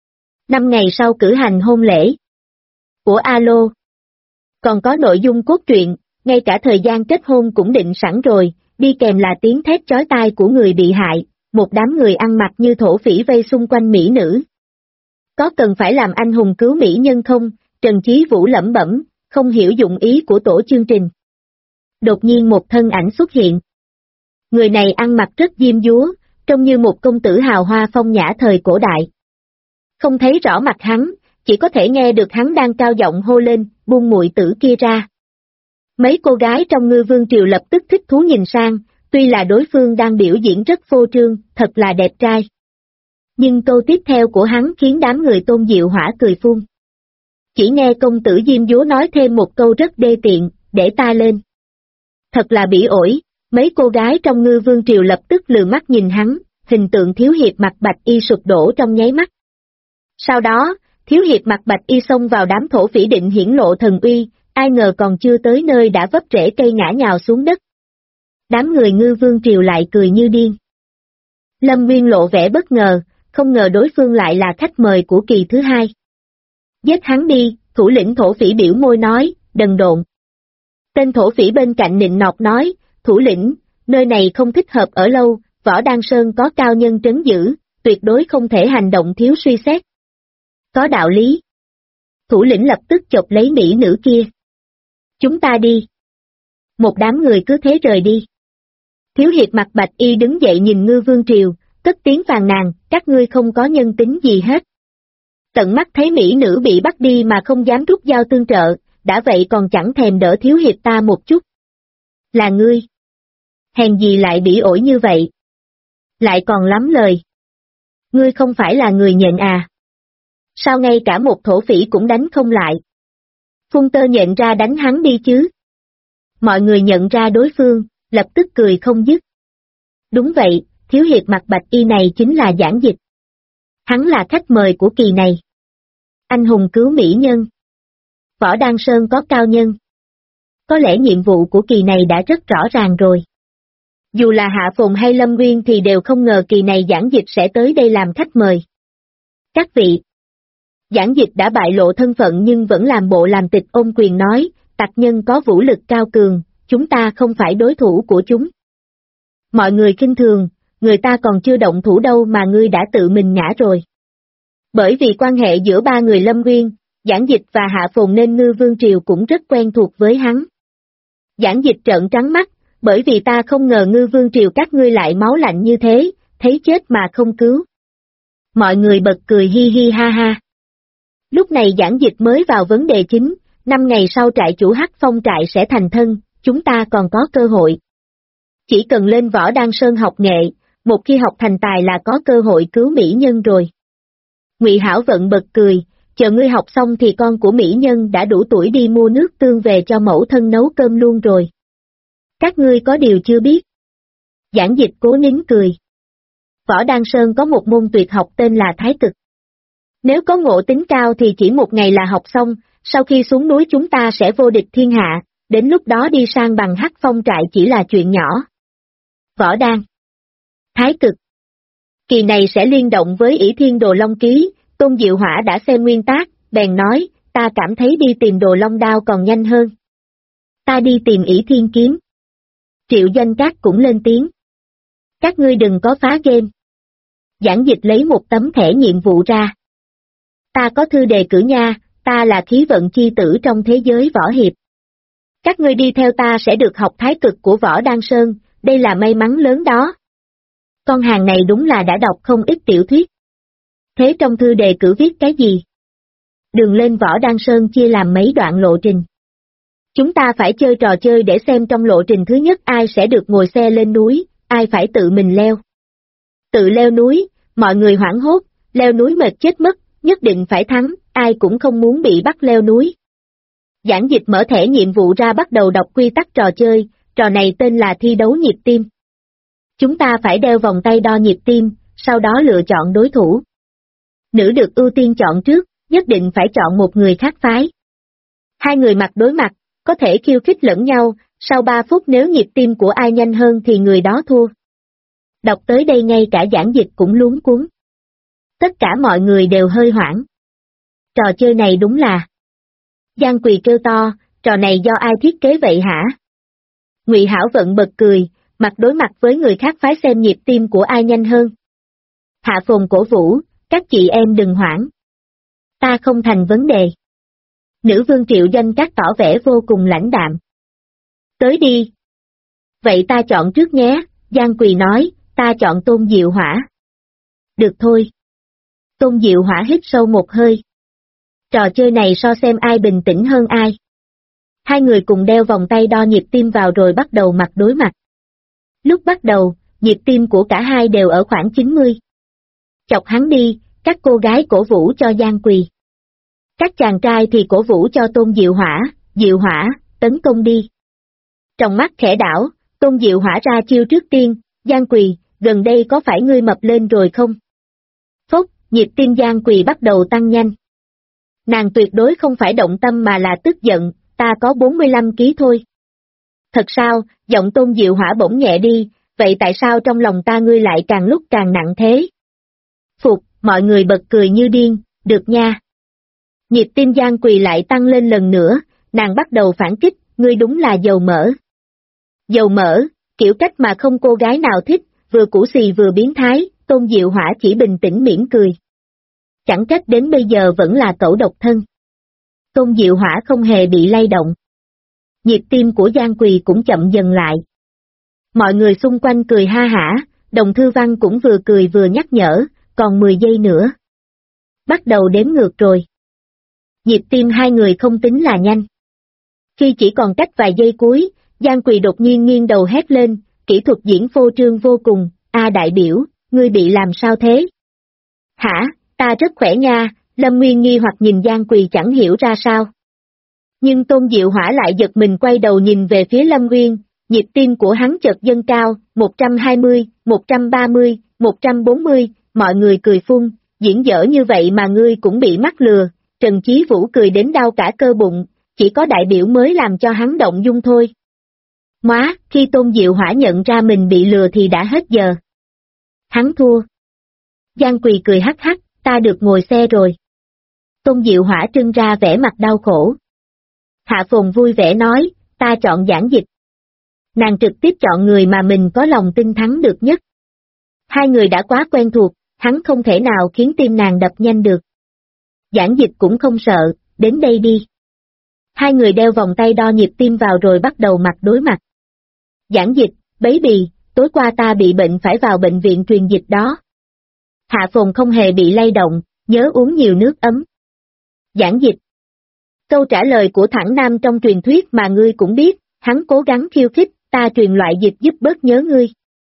5 ngày sau cử hành hôn lễ. Của alo. Còn có nội dung cốt truyện, ngay cả thời gian kết hôn cũng định sẵn rồi, đi kèm là tiếng thét chói tai của người bị hại, một đám người ăn mặc như thổ phỉ vây xung quanh mỹ nữ. Có cần phải làm anh hùng cứu mỹ nhân không? Trần Chí Vũ lẩm bẩm, không hiểu dụng ý của tổ chương trình. Đột nhiên một thân ảnh xuất hiện. Người này ăn mặc rất diêm dúa, trông như một công tử hào hoa phong nhã thời cổ đại. Không thấy rõ mặt hắn, chỉ có thể nghe được hắn đang cao giọng hô lên, buông muội tử kia ra. Mấy cô gái trong Ngư Vương Triều lập tức thích thú nhìn sang, tuy là đối phương đang biểu diễn rất phô trương, thật là đẹp trai. Nhưng câu tiếp theo của hắn khiến đám người Tôn Diệu Hỏa cười phun. Chỉ nghe công tử diêm dúa nói thêm một câu rất đê tiện, để ta lên. Thật là bỉ ổi, mấy cô gái trong Ngư Vương Triều lập tức lừ mắt nhìn hắn, hình tượng Thiếu Hiệp mặc bạch y sụp đổ trong nháy mắt. Sau đó, Thiếu Hiệp mặc bạch y xông vào đám thổ phỉ định hiển lộ thần uy, ai ngờ còn chưa tới nơi đã vấp rễ cây ngã nhào xuống đất. Đám người Ngư Vương Triều lại cười như điên. Lâm Nguyên lộ vẻ bất ngờ, không ngờ đối phương lại là khách mời của kỳ thứ hai. Giết hắn đi, thủ lĩnh thổ phỉ biểu môi nói, đần độn. Tên thổ phỉ bên cạnh nịnh nọt nói, thủ lĩnh, nơi này không thích hợp ở lâu, Võ Đan Sơn có cao nhân trấn giữ, tuyệt đối không thể hành động thiếu suy xét. Có đạo lý. Thủ lĩnh lập tức chộp lấy mỹ nữ kia. Chúng ta đi. Một đám người cứ thế rời đi. Thiếu Hiệp mặc bạch y đứng dậy nhìn Ngư Vương Triều, cất tiếng phàn nàn, các ngươi không có nhân tính gì hết. Tận mắt thấy mỹ nữ bị bắt đi mà không dám rút dao tương trợ, đã vậy còn chẳng thèm đỡ Thiếu Hiệp ta một chút. Là ngươi. Hèn gì lại bỉ ổi như vậy. Lại còn lắm lời. Ngươi không phải là người nhện à. Sao ngay cả một thổ phỉ cũng đánh không lại. Phun tơ nhện ra đánh hắn đi chứ. Mọi người nhận ra đối phương, lập tức cười không dứt. Đúng vậy, Thiếu Hiệp mặc bạch y này chính là Giảng Dịch. Hắn là khách mời của kỳ này. Anh hùng cứu mỹ nhân. Võ Đan Sơn có cao nhân. Có lẽ nhiệm vụ của kỳ này đã rất rõ ràng rồi. Dù là Hạ Phồn hay Lâm Nguyên thì đều không ngờ kỳ này Giảng Dịch sẽ tới đây làm khách mời. Các vị. Giảng Dịch đã bại lộ thân phận nhưng vẫn làm bộ làm tịch ôm quyền nói, tặc nhân có vũ lực cao cường, chúng ta không phải đối thủ của chúng. Mọi người khinh thường, người ta còn chưa động thủ đâu mà ngươi đã tự mình ngã rồi. Bởi vì quan hệ giữa ba người Lâm Nguyên, Giảng Dịch và Hạ Phồn nên Ngư Vương Triều cũng rất quen thuộc với hắn. Giảng Dịch trợn trắng mắt, bởi vì ta không ngờ Ngư Vương Triều các ngươi lại máu lạnh như thế, thấy chết mà không cứu. Mọi người bật cười hi hi ha ha. Lúc này Giảng Dịch mới vào vấn đề chính, 5 ngày sau trại chủ Hắc Phong trại sẽ thành thân, chúng ta còn có cơ hội. Chỉ cần lên Võ Đan Sơn học nghệ, một khi học thành tài là có cơ hội cứu mỹ nhân rồi. Ngụy Hảo Vận bật cười, chờ ngươi học xong thì con của mỹ nhân đã đủ tuổi đi mua nước tương về cho mẫu thân nấu cơm luôn rồi. Các ngươi có điều chưa biết. Giảng Dịch cố nín cười. Võ Đan Sơn có một môn tuyệt học tên là Thái Cực. Nếu có ngộ tính cao thì chỉ 1 ngày là học xong, sau khi xuống núi chúng ta sẽ vô địch thiên hạ, đến lúc đó đi sang bằng Hắc Phong trại chỉ là chuyện nhỏ. Võ Đan, Thái Cực. Kỳ này sẽ liên động với ỷ thiên đồ long ký, Tôn Diệu Hỏa đã xem nguyên tác, bèn nói, ta cảm thấy đi tìm đồ long đao còn nhanh hơn. Ta đi tìm ỷ thiên kiếm. Triệu Doanh Các cũng lên tiếng. Các ngươi đừng có phá game. Giảng Dịch lấy một tấm thẻ nhiệm vụ ra. Ta có thư đề cử nha, ta là khí vận chi tử trong thế giới võ hiệp. Các ngươi đi theo ta sẽ được học Thái Cực của Võ Đan Sơn, đây là may mắn lớn đó. Con hàng này đúng là đã đọc không ít tiểu thuyết. Thế trong thư đề cử viết cái gì? Đường lên Võ Đan Sơn chia làm mấy đoạn lộ trình. Chúng ta phải chơi trò chơi để xem trong lộ trình thứ nhất ai sẽ được ngồi xe lên núi, ai phải tự mình leo. Tự leo núi, mọi người hoảng hốt, leo núi mệt chết mất, nhất định phải thắng, ai cũng không muốn bị bắt leo núi. Giảng Dịch mở thẻ nhiệm vụ ra bắt đầu đọc quy tắc trò chơi, trò này tên là thi đấu nhịp tim. Chúng ta phải đeo vòng tay đo nhịp tim, sau đó lựa chọn đối thủ. Nữ được ưu tiên chọn trước, nhất định phải chọn một người khác phái. 2 người mặt đối mặt, có thể khiêu khích lẫn nhau, sau 3 phút nếu nhịp tim của ai nhanh hơn thì người đó thua. Đọc tới đây ngay cả Giảng Dịch cũng luống cuống. Tất cả mọi người đều hơi hoảng. Trò chơi này đúng là... Giang Quỳ kêu to, trò này do ai thiết kế vậy hả? Ngụy Hảo Vận bật cười, mặt đối mặt với người khác phái xem nhịp tim của ai nhanh hơn. Hạ Phồn cổ vũ, các chị em đừng hoảng. Ta không thành vấn đề. Nữ vương Triệu Doanh Các tỏ vẻ vô cùng lãnh đạm. Tới đi. Vậy ta chọn trước nhé, Giang Quỳ nói, ta chọn Tôn Diệu Hỏa. Được thôi. Tôn Diệu Hỏa hít sâu một hơi. Trò chơi này so xem ai bình tĩnh hơn ai. 2 người cùng đeo vòng tay đo nhịp tim vào rồi bắt đầu mặt đối mặt. Lúc bắt đầu, nhịp tim của cả hai đều ở khoảng 90. Chọc hắn đi, các cô gái cổ vũ cho Giang Quỳ. Các chàng trai thì cổ vũ cho Tôn Diệu Hỏa, tấn công đi. Trong mắt khẽ đảo, Tôn Diệu Hỏa ra chiêu trước tiên, Giang Quỳ, gần đây có phải ngươi mập lên rồi không? Phốc, nhịp tim Giang Quỳ bắt đầu tăng nhanh. Nàng tuyệt đối không phải động tâm mà là tức giận, ta có 45 ký thôi. Thật sao, giọng Tôn Diệu Hỏa bỗng nhẹ đi, vậy tại sao trong lòng ta ngươi lại càng lúc càng nặng thế? Phục, mọi người bật cười như điên, được nha. Nhịp tim Giang Quỳ lại tăng lên lần nữa, nàng bắt đầu phản kích, ngươi đúng là dầu mỡ. Dầu mỡ, kiểu cách mà không cô gái nào thích, vừa củ xì vừa biến thái, Tôn Diệu Hỏa chỉ bình tĩnh mỉm cười. Chẳng trách đến bây giờ vẫn là cẩu độc thân. Tôn Diệu Hỏa không hề bị lay động. Nhịp tim của Giang Quỳ cũng chậm dần lại. Mọi người xung quanh cười ha hả, Đồng Thư Văn cũng vừa cười vừa nhắc nhở, còn 10 giây nữa. Bắt đầu đếm ngược rồi. Nhịp tim 2 người không tính là nhanh. Khi chỉ còn cách vài giây cuối, Giang Quỳ đột nhiên nghiêng đầu hét lên, kỹ thuật diễn phô trương vô cùng, đại biểu, ngươi bị làm sao thế? Hả, ta rất khỏe nha, Lâm Nguyên nghi hoặc nhìn Giang Quỳ chẳng hiểu ra sao. Nhưng Tôn Diệu Hỏa lại giật mình quay đầu nhìn về phía Lâm Nguyên, nhịp tim của hắn chợt dâng cao, 120, 130, 140, mọi người cười phun, diễn dở như vậy mà ngươi cũng bị mắc lừa, Trần Chí Vũ cười đến đau cả cơ bụng, chỉ có đại biểu mới làm cho hắn động dung thôi. Móa, khi Tôn Diệu Hỏa nhận ra mình bị lừa thì đã hết giờ. Hắn thua. Giang Quỳ cười hắc hắc, ta được ngồi xe rồi. Tôn Diệu Hỏa trưng ra vẻ mặt đau khổ. Hạ Phồn vui vẻ nói, ta chọn Giảng Dịch. Nàng trực tiếp chọn người mà mình có lòng tin thắng được nhất. Hai người đã quá quen thuộc, hắn không thể nào khiến tim nàng đập nhanh được. Giảng Dịch cũng không sợ, đến đây đi. Hai người đeo vòng tay đo nhịp tim vào rồi bắt đầu mặt đối mặt. Giảng Dịch, baby, tối qua ta bị bệnh phải vào bệnh viện truyền dịch đó. Hạ Phồn không hề bị lay động, nhớ uống nhiều nước ấm. Giảng Dịch. Câu trả lời của thẳng nam trong truyền thuyết mà ngươi cũng biết, hắn cố gắng khiêu khích, ta truyền loại dịch giúp bớt nhớ ngươi.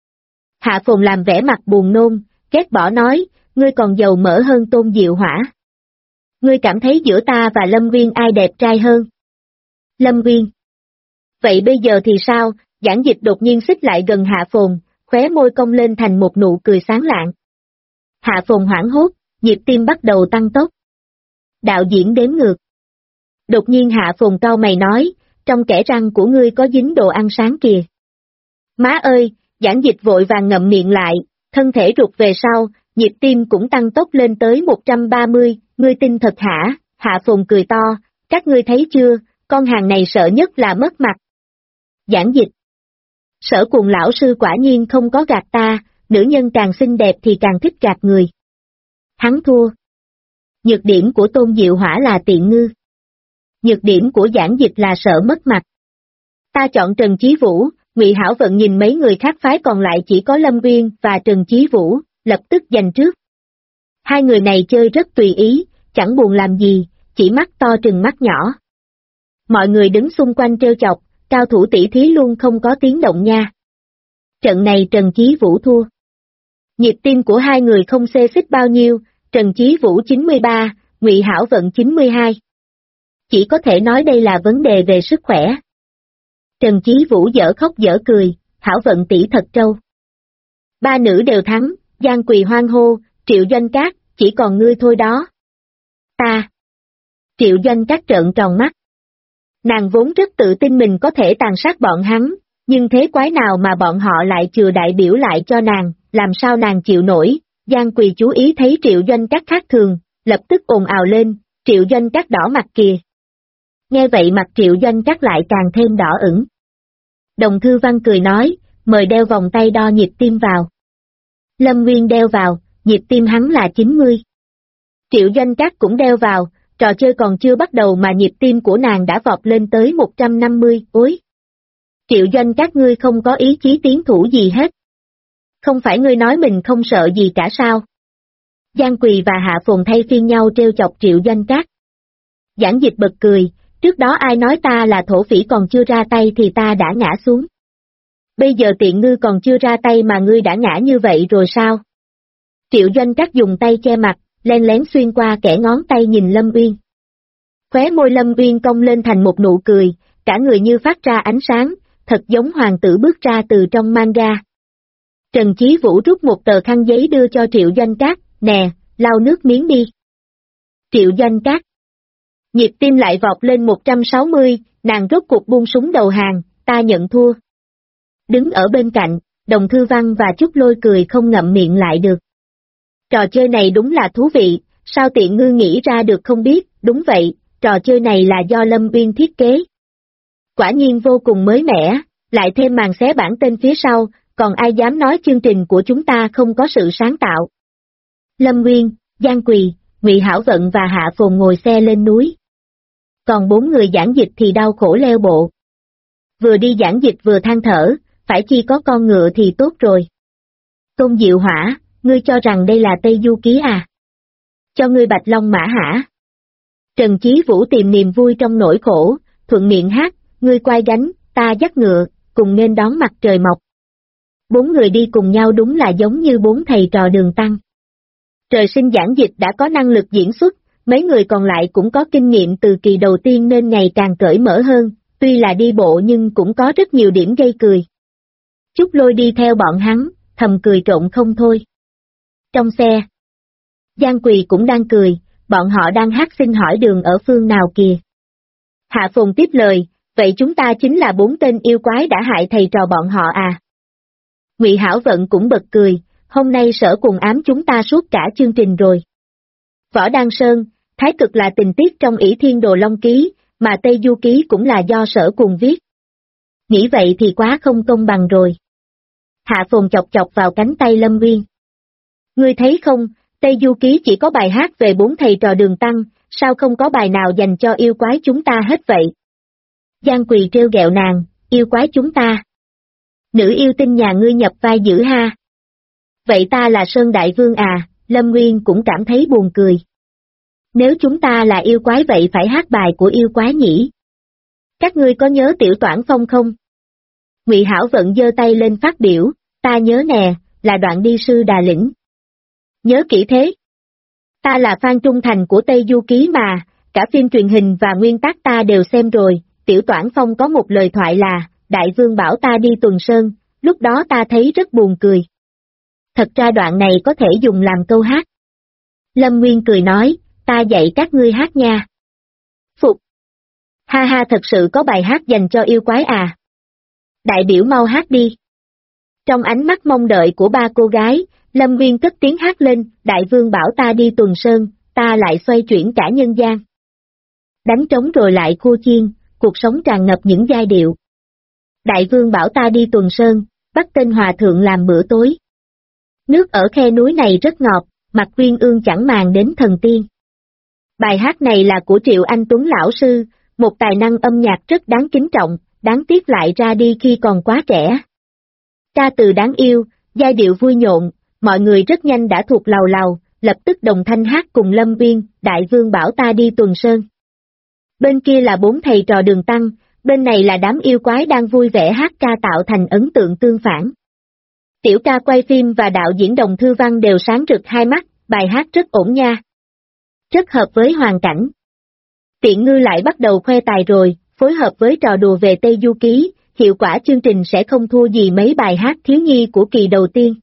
Hạ Phồn làm vẻ mặt buồn nôn, ghét bỏ nói, ngươi còn giàu mỡ hơn Tôn Diệu Hỏa. Ngươi cảm thấy giữa ta và Lâm Nguyên ai đẹp trai hơn? Lâm Nguyên. Vậy bây giờ thì sao? Giảng Dịch đột nhiên xích lại gần Hạ Phồn, khóe môi cong lên thành một nụ cười sáng lạng. Hạ Phồn hoảng hốt, nhịp tim bắt đầu tăng tốc. Đạo diễn đếm ngược. Đột nhiên Hạ Phồn cau mày nói, trong kẽ răng của ngươi có dính đồ ăn sáng kìa. Má ơi, Giảng Dịch vội vàng ngậm miệng lại, thân thể rụt về sau, nhịp tim cũng tăng tốc lên tới 130, ngươi tin thật hả? Hạ Phồn cười to, các ngươi thấy chưa, con hàng này sợ nhất là mất mặt. Giảng Dịch. Sở Cuồng lão sư quả nhiên không có gạt ta, nữ nhân càng xinh đẹp thì càng thích gạt người. Hắn thua. Nhược điểm của Tôn Diệu Hỏa là tiện ngư. Nhược điểm của Giảng Dịch là sợ mất mặt. Ta chọn Trần Chí Vũ. Ngụy Hảo Vận nhìn mấy người khác phái còn lại chỉ có Lâm Nguyên và Trần Chí Vũ, lập tức giành trước. Hai người này chơi rất tùy ý, chẳng buồn làm gì, chỉ mắt to trừng mắt nhỏ. Mọi người đứng xung quanh trêu chọc, cao thủ tỷ thí luôn không có tiếng động nha. Trận này Trần Chí Vũ thua. Nhịp tim của hai người không xê xích bao nhiêu, Trần Chí Vũ 93, Ngụy Hảo Vận 92. Chỉ có thể nói đây là vấn đề về sức khỏe. Trần Chí Vũ dở khóc dở cười, Hảo Vận tỷ thật trâu. Ba nữ đều thắng, Giang Quỳ hoan hô, Triệu Doanh Cát, chỉ còn ngươi thôi đó. Ta. Triệu Doanh Cát trợn tròn mắt. Nàng vốn rất tự tin mình có thể tàn sát bọn hắn, nhưng thế quái nào mà bọn họ lại chừa đại biểu lại cho nàng, làm sao nàng chịu nổi. Giang Quỳ chú ý thấy Triệu Doanh Cát khác thường, lập tức ồn ào lên, Triệu Doanh Cát đỏ mặt kìa. Nghe vậy mặt Triệu Doanh Cát lại càng thêm đỏ ửng. Đồng Thư Văn cười nói, mời đeo vòng tay đo nhịp tim vào. Lâm Nguyên đeo vào, nhịp tim hắn là 90. Triệu Doanh Cát cũng đeo vào, trò chơi còn chưa bắt đầu mà nhịp tim của nàng đã vọt lên tới 150, ối. Triệu Doanh Cát ngươi không có ý chí tiến thủ gì hết. Không phải ngươi nói mình không sợ gì cả sao? Giang Quỳ và Hạ Phồn thay phiên nhau trêu chọc Triệu Doanh Cát. Giảng Dịch bật cười, trước đó ai nói ta là thổ phỉ còn chưa ra tay thì ta đã ngã xuống. Bây giờ tiện ngư còn chưa ra tay mà ngươi đã ngã như vậy rồi sao? Triệu Doanh Cát dùng tay che mặt, len lén xuyên qua kẽ ngón tay nhìn Lâm Uyên. Khóe môi Lâm Uyên cong lên thành một nụ cười, cả người như phát ra ánh sáng, thật giống hoàng tử bước ra từ trong manga. Trần Chí Vũ rút một tờ khăn giấy đưa cho Triệu Doanh Cát, nè, lau nước miếng đi. Triệu Doanh Cát. Nhịp tim lại vọt lên 160, nàng rốt cuộc buông súng đầu hàng, ta nhận thua. Đứng ở bên cạnh, Đồng Thư Văn và Trúc Lôi cười không ngậm miệng lại được. Trò chơi này đúng là thú vị, sao tiện ngư nghĩ ra được không biết, đúng vậy, trò chơi này là do Lâm Uyên thiết kế. Quả nhiên vô cùng mới mẻ, lại thêm màn xé bản tên phía sau, còn ai dám nói chương trình của chúng ta không có sự sáng tạo. Lâm Uyên, Giang Quỳ, Ngụy Hảo Vận và Hạ Phồn ngồi xe lên núi. Còn 4 người Giảng Dịch thì đau khổ leo bộ. Vừa đi Giảng Dịch vừa than thở, phải chi có con ngựa thì tốt rồi. Tôn Diệu Hỏa, ngươi cho rằng đây là Tây Du Ký à? Cho ngươi Bạch Long Mã hả? Trần Chí Vũ tìm niềm vui trong nỗi khổ, thuận miệng hát, ngươi quay gánh, ta dắt ngựa, cùng nên đón mặt trời mọc. 4 người đi cùng nhau đúng là giống như 4 thầy trò Đường Tăng. Trời sinh Giảng Dịch đã có năng lực diễn xuất, mấy người còn lại cũng có kinh nghiệm từ kỳ đầu tiên nên ngày càng cởi mở hơn, tuy là đi bộ nhưng cũng có rất nhiều điểm gây cười. Trúc Lôi đi theo bọn hắn, thầm cười trộn không thôi. Trong xe, Giang Quỳ cũng đang cười, bọn họ đang hát xin hỏi đường ở phương nào kìa. Hạ Phồn tiếp lời, vậy chúng ta chính là 4 tên yêu quái đã hại thầy trò bọn họ à? Ngụy Hảo Vận cũng bật cười, hôm nay Sở Cuồng ám chúng ta suốt cả chương trình rồi. Võ Đăng Sơn, Thái cực là tình tiết trong ỷ Thiên Đồ Long Ký, mà Tây Du Ký cũng là do Sở Cuồng viết. Nghĩ vậy thì quá không công bằng rồi. Hạ Phồn chọc chọc vào cánh tay Lâm Nguyên. Ngươi thấy không, Tây Du Ký chỉ có bài hát về 4 thầy trò Đường Tăng, sao không có bài nào dành cho yêu quái chúng ta hết vậy? Giang Quỳ trêu ghẹo nàng, yêu quái chúng ta. Nữ yêu tinh nhà ngươi nhập vai dữ ha. Vậy ta là Sơn Đại Vương à, Lâm Nguyên cũng cảm thấy buồn cười. Nếu chúng ta là yêu quái vậy phải hát bài của yêu quái nhỉ? Các ngươi có nhớ Tiểu Toản Phong không? Ngụy Hảo Vận giơ tay lên phát biểu, ta nhớ nè, là đoạn đi sư Đà Lĩnh. Nhớ kỹ thế. Ta là fan trung thành của Tây Du Ký mà, cả phim truyền hình và nguyên tác ta đều xem rồi. Tiểu Toản Phong có một lời thoại là, Đại Vương bảo ta đi tuần sơn, lúc đó ta thấy rất buồn cười. Thật ra đoạn này có thể dùng làm câu hát. Lâm Nguyên cười nói, ta dạy các ngươi hát nha. Phục. Ha ha, thật sự có bài hát dành cho yêu quái à? Đại biểu mau hát đi. Trong ánh mắt mong đợi của ba cô gái, Lâm Nguyên cất tiếng hát lên, Đại Vương bảo ta đi tuần sơn, ta lại xoay chuyển cả nhân gian. Đánh trống rồi lại khua chiên, cuộc sống tràn ngập những giai điệu. Đại Vương bảo ta đi tuần sơn, bắt tên hòa thượng làm bữa tối. Nước ở khe núi này rất ngọt, mặt Uyên Ương chẳng màng đến thần tiên. Bài hát này là của Triệu Anh Tuấn lão sư, một tài năng âm nhạc rất đáng kính trọng, đáng tiếc lại ra đi khi còn quá trẻ. Ca từ đáng yêu, giai điệu vui nhộn, mọi người rất nhanh đã thuộc lầu lầu, lập tức đồng thanh hát cùng Lâm Nguyên, Đại Vương bảo ta đi tuần sơn. Bên kia là 4 thầy trò Đường Tăng, bên này là đám yêu quái đang vui vẻ hát ca tạo thành ấn tượng tương phản. Tiểu ca quay phim và đạo diễn Đồng Thư Văn đều sáng rực hai mắt, bài hát rất ổn nha. Rất hợp với hoàn cảnh. Tiện Ngư lại bắt đầu khoe tài rồi, phối hợp với trò đùa về Tây Du Ký, hiệu quả chương trình sẽ không thua gì mấy bài hát thiếu nhi của kỳ đầu tiên.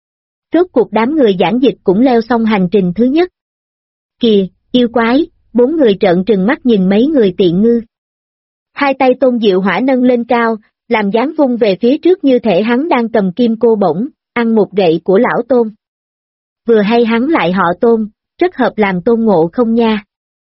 Rốt cuộc đám người giảng dịch cũng leo xong hành trình thứ nhất. Kìa, yêu quái, 4 người trợn trừng mắt nhìn mấy người Tiện Ngư. Hai tay Tôn Diệu Hỏa nâng lên cao, làm dáng vung về phía trước như thể hắn đang cầm kim cô bổng, ăn một gậy của lão Tôn. Vừa hay hắn lại họ Tôn, rất hợp làm Tôn Ngộ Không nha.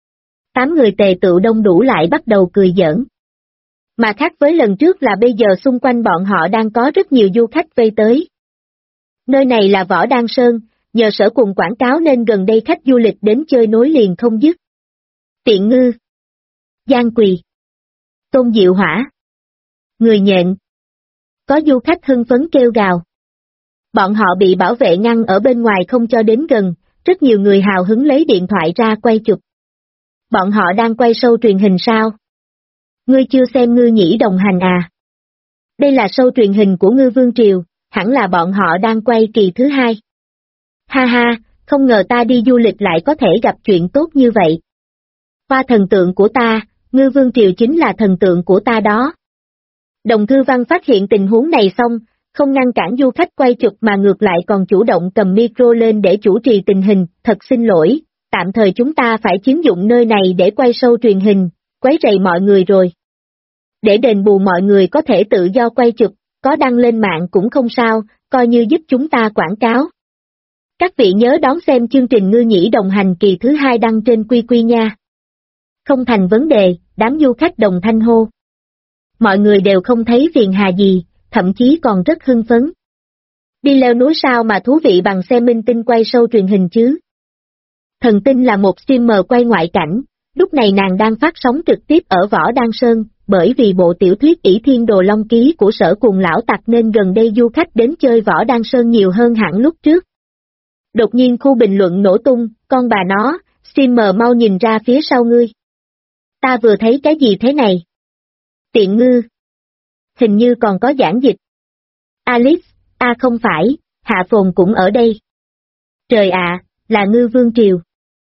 8 người tề tựu đông đủ lại bắt đầu cười giỡn. Mà khác với lần trước là bây giờ xung quanh bọn họ đang có rất nhiều du khách vây tới. Nơi này là Võ Đan Sơn, nhờ Sở Cuồng quảng cáo nên gần đây khách du lịch đến chơi nối liền không dứt. Tiện Ngư, Giang Quỳ, Tôn Diệu Hỏa, người nhện. Có du khách hưng phấn kêu gào. Bọn họ bị bảo vệ ngăn ở bên ngoài không cho đến gần, rất nhiều người hào hứng lấy điện thoại ra quay chụp. Bọn họ đang quay show truyền hình sao? Ngươi chưa xem Ngư Nhĩ Đồng Hành à? Đây là show truyền hình của Ngư Vương Triều, hẳn là bọn họ đang quay kỳ thứ 2. Ha ha, không ngờ ta đi du lịch lại có thể gặp chuyện tốt như vậy. Qua thần tượng của ta, Ngư Vương Triều chính là thần tượng của ta đó. Đồng Thư Văn phát hiện tình huống này xong, không ngăn cản du khách quay chụp mà ngược lại còn chủ động cầm micro lên để chủ trì tình hình, thật xin lỗi, tạm thời chúng ta phải chiếm dụng nơi này để quay show truyền hình, quấy rầy mọi người rồi. Để đền bù mọi người có thể tự do quay chụp, có đăng lên mạng cũng không sao, coi như giúp chúng ta quảng cáo. Các vị nhớ đón xem chương trình Ngư Nhĩ Đồng Hành kỳ thứ 2 đăng trên QQ nha. Không thành vấn đề, đám du khách đồng thanh hô. Mọi người đều không thấy phiền hà gì, thậm chí còn rất hưng phấn. Đi leo núi sao mà thú vị bằng xem minh tinh quay show truyền hình chứ. Thần Tinh là một streamer quay ngoại cảnh, lúc này nàng đang phát sóng trực tiếp ở Võ Đan Sơn, bởi vì bộ tiểu thuyết ỷ Thiên Đồ Long Ký của Sở Cuồng lão tặc nên gần đây du khách đến chơi Võ Đan Sơn nhiều hơn hẳn lúc trước. Đột nhiên khu bình luận nổ tung, con bà nó, streamer mau nhìn ra phía sau ngươi. Ta vừa thấy cái gì thế này? Tiện Ngư. Hình như còn có giảng dịch. Alice, không phải, Hạ Phồn cũng ở đây. Trời ạ, là Ngư Vương Triều.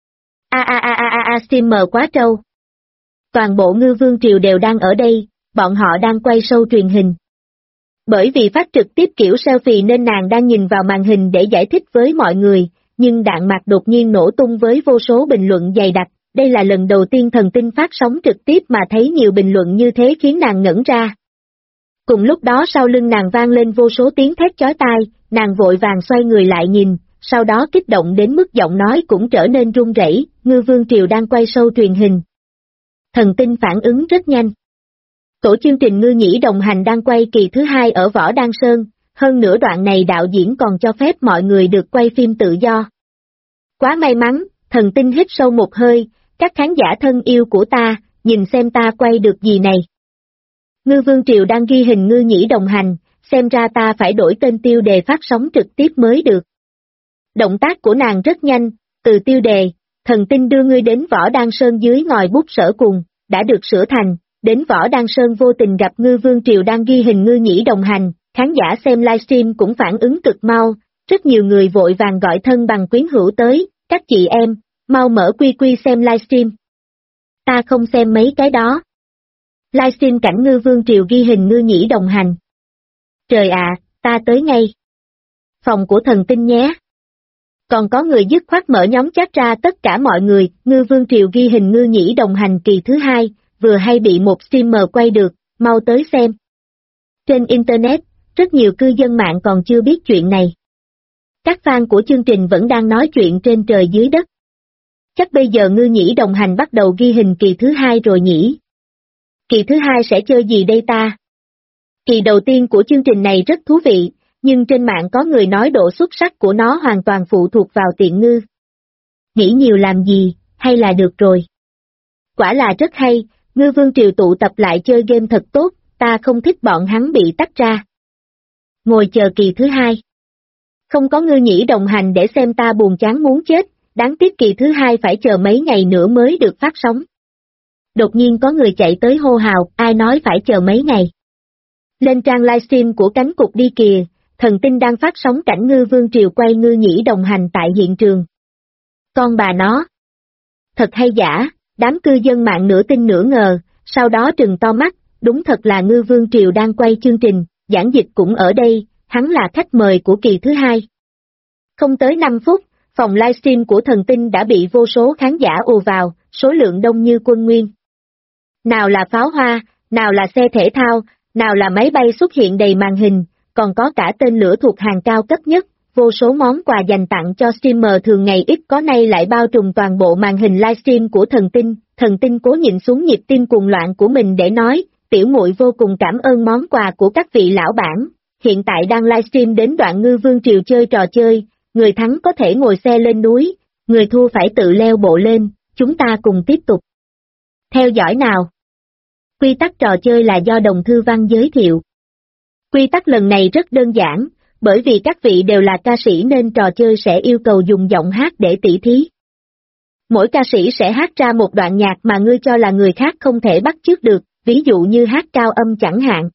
Streamer quá trâu. Toàn bộ Ngư Vương Triều đều đang ở đây, bọn họ đang quay show truyền hình. Bởi vì phát trực tiếp kiểu selfie nên nàng đang nhìn vào màn hình để giải thích với mọi người, nhưng đạn mạc đột nhiên nổ tung với vô số bình luận dày đặc. Đây là lần đầu tiên Thần Tinh phát sóng trực tiếp mà thấy nhiều bình luận như thế khiến nàng ngẩn ra. Cùng lúc đó sau lưng nàng vang lên vô số tiếng thét chói tai, nàng vội vàng xoay người lại nhìn, sau đó kích động đến mức giọng nói cũng trở nên run rẩy. Ngư Vương Triều đang quay show truyền hình. Thần Tinh phản ứng rất nhanh. Tổ chương trình Ngư Nhĩ Đồng Hành đang quay kỳ thứ 2 ở Võ Đăng Sơn, hơn nữa đoạn này đạo diễn còn cho phép mọi người được quay phim tự do. Quá may mắn, Thần Tinh hít sâu một hơi, các khán giả thân yêu của ta, nhìn xem ta quay được gì này. Ngư Vương Triều đang ghi hình Ngư Nhĩ Đồng Hành, xem ra ta phải đổi tên tiêu đề phát sóng trực tiếp mới được. Động tác của nàng rất nhanh, từ tiêu đề, Thần Tinh đưa ngươi đến Võ Đăng Sơn dưới ngòi bút Sở Cùng, đã được sửa thành, đến Võ Đăng Sơn vô tình gặp Ngư Vương Triều đang ghi hình Ngư Nhĩ Đồng Hành, khán giả xem livestream cũng phản ứng cực mau, rất nhiều người vội vàng gọi thân bằng quyến hữu tới, các chị em, mau mở quy xem livestream. Ta không xem mấy cái đó. Livestream cảnh Ngư Vương Triều ghi hình Ngư Nhĩ Đồng Hành. Trời ạ, ta tới ngay. Phòng của Thần Tinh nhé. Còn có người dứt khoát mở nhóm chat ra tất cả mọi người, Ngư Vương Triều ghi hình Ngư Nhĩ Đồng Hành kỳ thứ 2, vừa hay bị một streamer quay được, mau tới xem. Trên Internet, rất nhiều cư dân mạng còn chưa biết chuyện này. Các fan của chương trình vẫn đang nói chuyện trên trời dưới đất. Chắc bây giờ Ngư Nhĩ Đồng Hành bắt đầu ghi hình kỳ thứ 2 rồi nhỉ? Kỳ thứ 2 sẽ chơi gì đây ta? Kỳ đầu tiên của chương trình này rất thú vị, nhưng trên mạng có người nói độ xuất sắc của nó hoàn toàn phụ thuộc vào Tiện Ngư. Nghĩ nhiều làm gì, hay là được rồi. Quả là rất hay, Ngư Vương Triều tụ tập lại chơi game thật tốt, ta không thích bọn hắn bị tách ra. Ngồi chờ kỳ thứ 2. Không có Ngư Nhĩ Đồng Hành để xem ta buồn chán muốn chết, đáng tiếc kỳ thứ 2 phải chờ mấy ngày nữa mới được phát sóng. Đột nhiên có người chạy tới hô hào, ai nói phải chờ mấy ngày. Lên trang livestream của cánh cục đi kìa, Thần Tinh đang phát sóng cảnh Ngư Vương Triều quay Ngư Nhĩ Đồng Hành tại hiện trường. Con bà nó. Thật hay giả, đám cư dân mạng nửa tin nửa ngờ, sau đó trừng to mắt, đúng thật là Ngư Vương Triều đang quay chương trình, Giảng Dịch cũng ở đây, hắn là khách mời của kỳ thứ 2. Không tới 5 phút, phòng livestream của Thần Tinh đã bị vô số khán giả ùa vào, số lượng đông như quân nguyên. Nào là pháo hoa, nào là xe thể thao, nào là máy bay xuất hiện đầy màn hình, còn có cả tên lửa thuộc hàng cao cấp nhất, vô số món quà dành tặng cho streamer thường ngày ít có nay lại bao trùm toàn bộ màn hình livestream của Thần Tinh cố nhịn xuống nhịp tim cuồng loạn của mình để nói, tiểu muội vô cùng cảm ơn món quà của các vị lão bản, hiện tại đang livestream đến đoạn Ngư Vương Triều chơi trò chơi, người thắng có thể ngồi xe lên núi, người thua phải tự leo bộ lên, chúng ta cùng tiếp tục. Theo dõi nào. Quy tắc trò chơi là do Đồng Thư Văn giới thiệu. Quy tắc lần này rất đơn giản, bởi vì các vị đều là ca sĩ nên trò chơi sẽ yêu cầu dùng giọng hát để tỉ thí. Mỗi ca sĩ sẽ hát ra một đoạn nhạc mà ngươi cho là người khác không thể bắt chước được, ví dụ như hát cao âm chẳng hạn.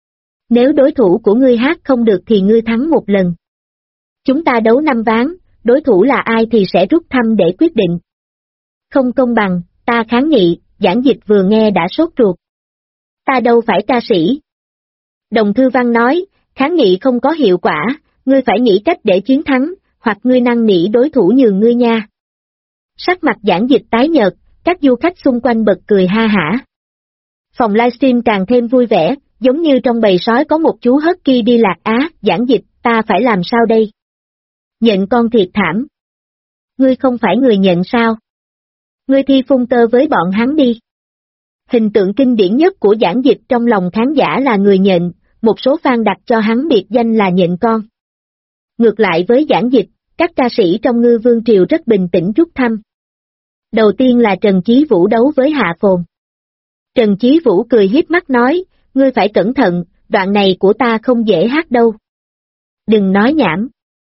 Nếu đối thủ của ngươi hát không được thì ngươi thắng một lần. Chúng ta đấu 5 ván, đối thủ là ai thì sẽ rút thăm để quyết định. Không công bằng, ta kháng nghị, Giảng Dịch vừa nghe đã sốt ruột. Ta đâu phải ca sĩ. Đồng Thư Văn nói, kháng nghị không có hiệu quả, ngươi phải nghĩ cách để chiến thắng, hoặc ngươi năn nỉ đối thủ nhường ngươi nha. Sắc mặt Giảng Dịch tái nhợt, các du khách xung quanh bật cười ha hả. Phòng livestream càng thêm vui vẻ, giống như trong bầy sói có một chú husky đi lạc á, Giảng Dịch, ta phải làm sao đây? Nhện con thiệt thảm. Ngươi không phải người nhện sao? Ngươi thi phun tơ với bọn hắn đi. Hình tượng kinh điển nhất của Giảng Dịch trong lòng khán giả là người nhện, một số fan đặt cho hắn biệt danh là nhện con. Ngược lại với Giảng Dịch, các ca sĩ trong Ngư Vương Triều rất bình tĩnh rút thăm. Đầu tiên là Trần Chí Vũ đấu với Hạ Phồn. Trần Chí Vũ cười hiếp mắt nói, ngươi phải cẩn thận, đoạn này của ta không dễ hát đâu. Đừng nói nhảm.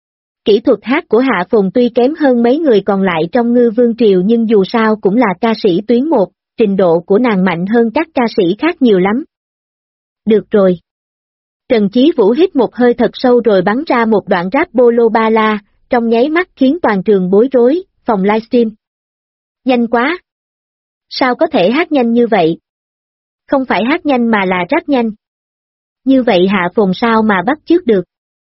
Kỹ thuật hát của Hạ Phồn tuy kém hơn mấy người còn lại trong Ngư Vương Triều nhưng dù sao cũng là ca sĩ tuyến 1, trình độ của nàng mạnh hơn các ca sĩ khác nhiều lắm. Được rồi. Trần Chí Vũ hít một hơi thật sâu rồi bắn ra một đoạn rap bolo ba la, trong nháy mắt khiến toàn trường bối rối, phòng livestream. Nhanh quá! Sao có thể hát nhanh như vậy? Không phải hát nhanh mà là rap nhanh. Như vậy Hạ Phồn sao mà bắt chước được?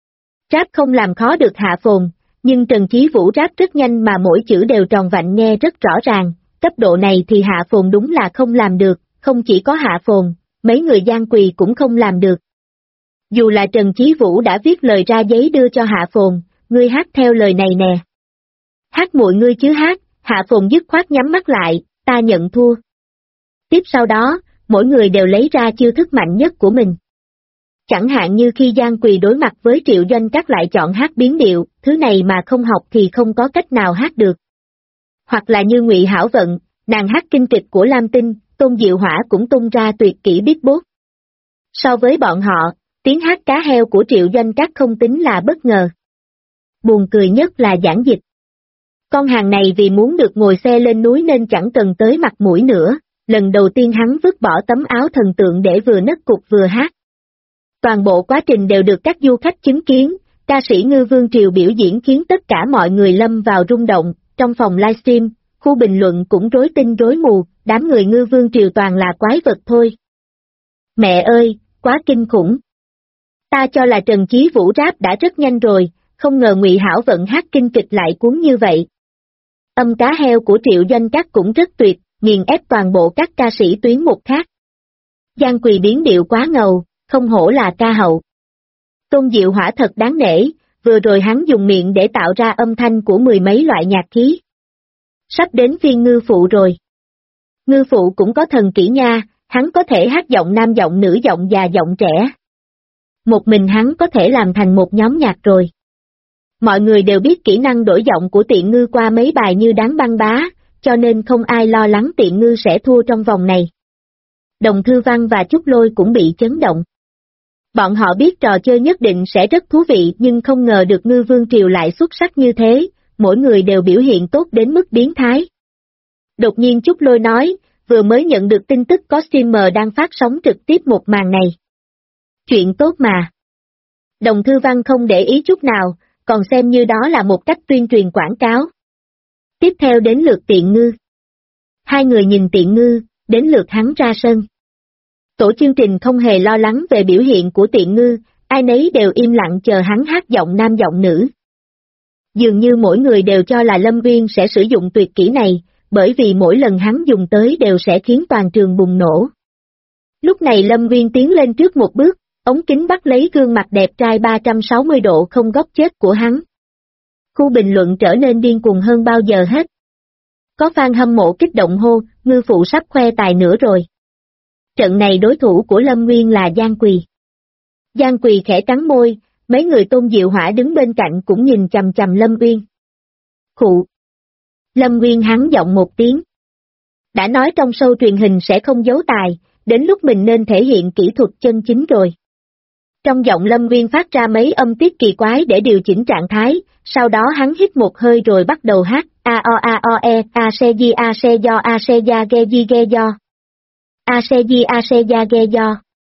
Rap không làm khó được Hạ Phồn, nhưng Trần Chí Vũ rap rất nhanh mà mỗi chữ đều tròn vạnh nghe rất rõ ràng, cấp độ này thì Hạ Phồn đúng là không làm được, không chỉ có Hạ Phồn, mấy người Giang Quỳ cũng không làm được. Dù là Trần Chí Vũ đã viết lời ra giấy đưa cho Hạ Phồn, ngươi hát theo lời này nè. Hát muội ngươi chứ hát, Hạ Phồn dứt khoát nhắm mắt lại, ta nhận thua. Tiếp sau đó, mỗi người đều lấy ra chiêu thức mạnh nhất của mình. Chẳng hạn như khi Giang Quỳ đối mặt với Triệu Doanh Các lại chọn hát biến điệu, thứ này mà không học thì không có cách nào hát được. Hoặc là như Ngụy Hảo Vận, nàng hát kinh kịch của Lam Tinh, Tôn Diệu Hỏa cũng tung ra tuyệt kỹ biết bốt. So với bọn họ, tiếng hát cá heo của Triệu Doanh Các không tính là bất ngờ. Buồn cười nhất là Giản Dịch. Con hàng này vì muốn được ngồi xe lên núi nên chẳng cần tới mặt mũi nữa, lần đầu tiên hắn vứt bỏ tấm áo thần tượng để vừa nấc cục vừa hát. Toàn bộ quá trình đều được các du khách chứng kiến, ca sĩ Ngư Vương Triều biểu diễn khiến tất cả mọi người lâm vào rung động, trong phòng livestream, khu bình luận cũng rối tinh rối mù, đám người Ngư Vương Triều toàn là quái vật thôi. Mẹ ơi, quá kinh khủng. Ta cho là Trần Chí Vũ rap đã rất nhanh rồi, không ngờ Ngụy Hảo Vận hát kinh kịch lại cuốn như vậy. Âm cá heo của Triệu Doanh Các cũng rất tuyệt, nghiền ép toàn bộ các ca sĩ tuyến một khác. Giang Quỳ biến điệu quá ngầu, không hổ là ca hậu. Tôn Diệu Hỏa thật đáng nể, vừa rồi hắn dùng miệng để tạo ra âm thanh của mười mấy loại nhạc khí. Sắp đến phiên Ngư Phụ rồi. Ngư Phụ cũng có thần kỹ nha, hắn có thể hát giọng nam giọng nữ giọng già giọng trẻ. Một mình hắn có thể làm thành một nhóm nhạc rồi. Mọi người đều biết kỹ năng đổi giọng của Tiện Ngư qua mấy bài như Đáng Băng Bá, cho nên không ai lo lắng Tiện Ngư sẽ thua trong vòng này. Đồng Thư Văn và Trúc Lôi cũng bị chấn động. Bọn họ biết trò chơi nhất định sẽ rất thú vị nhưng không ngờ được Ngư Vương Triều lại xuất sắc như thế, mỗi người đều biểu hiện tốt đến mức biến thái. Đột nhiên Trúc Lôi nói, vừa mới nhận được tin tức có streamer đang phát sóng trực tiếp một màn này. Chuyện tốt mà. Đồng Thư Văn không để ý chút nào, còn xem như đó là một cách tuyên truyền quảng cáo. Tiếp theo đến lượt Tiện Ngư. Hai người nhìn Tiện Ngư, đến lượt hắn ra sân. Tổ chương trình không hề lo lắng về biểu hiện của Tiện Ngư, ai nấy đều im lặng chờ hắn hát giọng nam giọng nữ. Dường như mỗi người đều cho là Lâm Uyên sẽ sử dụng tuyệt kỹ này, bởi vì mỗi lần hắn dùng tới đều sẽ khiến toàn trường bùng nổ. Lúc này Lâm Uyên tiến lên trước một bước, ống kính bắt lấy gương mặt đẹp trai 360 độ không góc chết của hắn. Khu bình luận trở nên điên cuồng hơn bao giờ hết. Có fan hâm mộ kích động hô, Ngư Phụ sắp khoe tài nữa rồi. Trận này đối thủ của Lâm Nguyên là Giang Quỳ. Giang Quỳ khẽ cắn môi, mấy người Tôn Diệu Hỏa đứng bên cạnh cũng nhìn chằm chằm Lâm Uyên. Khụ. Lâm Nguyên hắn giọng một tiếng. Đã nói trong show truyền hình sẽ không giấu tài, đến lúc mình nên thể hiện kỹ thuật chân chính rồi. Trong giọng Lâm Nguyên phát ra mấy âm tiết kỳ quái để điều chỉnh trạng thái, sau đó hắn hít một hơi rồi bắt đầu hát, a o e, a se ya ge di ge do. A se ya ge do.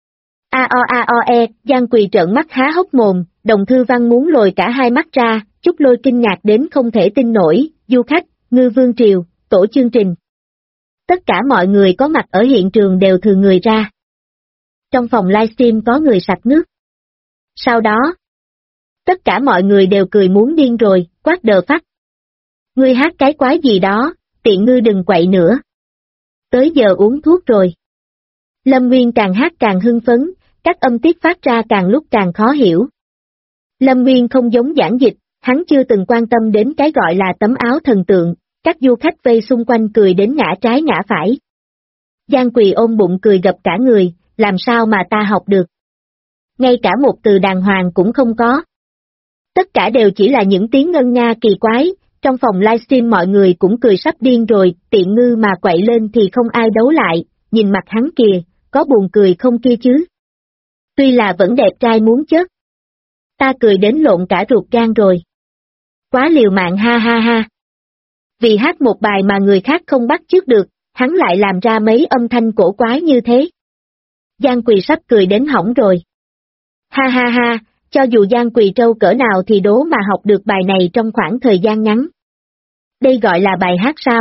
A o e, Giang Quỳ trợn mắt há hốc mồm, Đồng Thư Văn muốn lồi cả hai mắt ra, Trúc Lôi kinh ngạc đến không thể tin nổi, du khách, Ngư Vương Triều, tổ chương trình. Tất cả mọi người có mặt ở hiện trường đều thừa người ra. Trong phòng livestream có người sặc nước. Sau đó, tất cả mọi người đều cười muốn điên rồi, quát đờ phát. Ngươi hát cái quái gì đó, Tiện Ngư đừng quậy nữa. Tới giờ uống thuốc rồi. Lâm Nguyên càng hát càng hưng phấn, các âm tiết phát ra càng lúc càng khó hiểu. Lâm Nguyên không giống Giản Dịch, hắn chưa từng quan tâm đến cái gọi là tấm áo thần tượng, các du khách vây xung quanh cười đến ngã trái ngã phải. Giang Quỳ ôm bụng cười gập cả người, làm sao mà ta học được. Ngay cả một từ đàng hoàng cũng không có. Tất cả đều chỉ là những tiếng ngân nga kỳ quái, trong phòng livestream mọi người cũng cười sắp điên rồi, Tiện Ngư mà quậy lên thì không ai đấu lại, nhìn mặt hắn kìa, có buồn cười không kia chứ. Tuy là vẫn đẹp trai muốn chết. Ta cười đến lộn cả ruột gan rồi. Quá liều mạng ha ha ha. Vì hát một bài mà người khác không bắt chước được, hắn lại làm ra mấy âm thanh cổ quái như thế. Giang Quỳ sắp cười đến hỏng rồi. Ha ha ha, cho dù Giang Quỳ trâu cỡ nào thì đố mà học được bài này trong khoảng thời gian ngắn. Đây gọi là bài hát sao?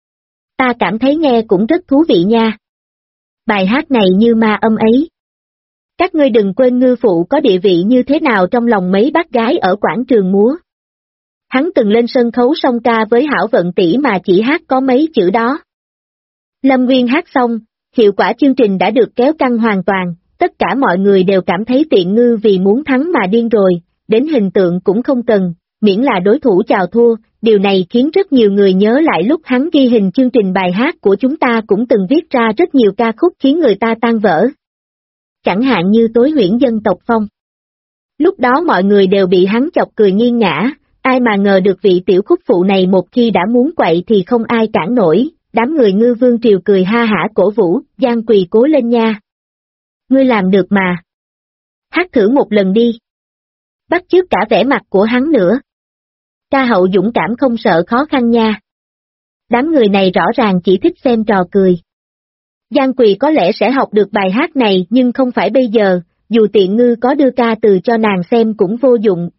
Ta cảm thấy nghe cũng rất thú vị nha. Bài hát này như ma âm ấy. Các ngươi đừng quên Ngư Phụ có địa vị như thế nào trong lòng mấy bác gái ở quảng trường múa. Hắn từng lên sân khấu song ca với Hảo Vận tỷ mà chỉ hát có mấy chữ đó. Lâm Nguyên hát xong, hiệu quả chương trình đã được kéo căng hoàn toàn, tất cả mọi người đều cảm thấy Tiện Ngư vì muốn thắng mà điên rồi, đến hình tượng cũng không cần, miễn là đối thủ chào thua, điều này khiến rất nhiều người nhớ lại lúc hắn ghi hình chương trình bài hát của chúng ta cũng từng viết ra rất nhiều ca khúc khiến người ta tan vỡ. Chẳng hạn như Tối Huyễn Dân Tộc Phong. Lúc đó mọi người đều bị hắn chọc cười nghiêng ngã, ai mà ngờ được vị tiểu khúc phụ này một khi đã muốn quậy thì không ai cản nổi, đám người Ngư Vương Triều cười ha hả cổ vũ, Giang Quỳ cố lên nha. Ngươi làm được mà. Hát thử một lần đi. Bắt chước cả vẻ mặt của hắn nữa. Ca hậu dũng cảm không sợ khó khăn nha. Đám người này rõ ràng chỉ thích xem trò cười. Giang Quỳ có lẽ sẽ học được bài hát này nhưng không phải bây giờ, dù Tiện Ngư có đưa ca từ cho nàng xem cũng vô dụng,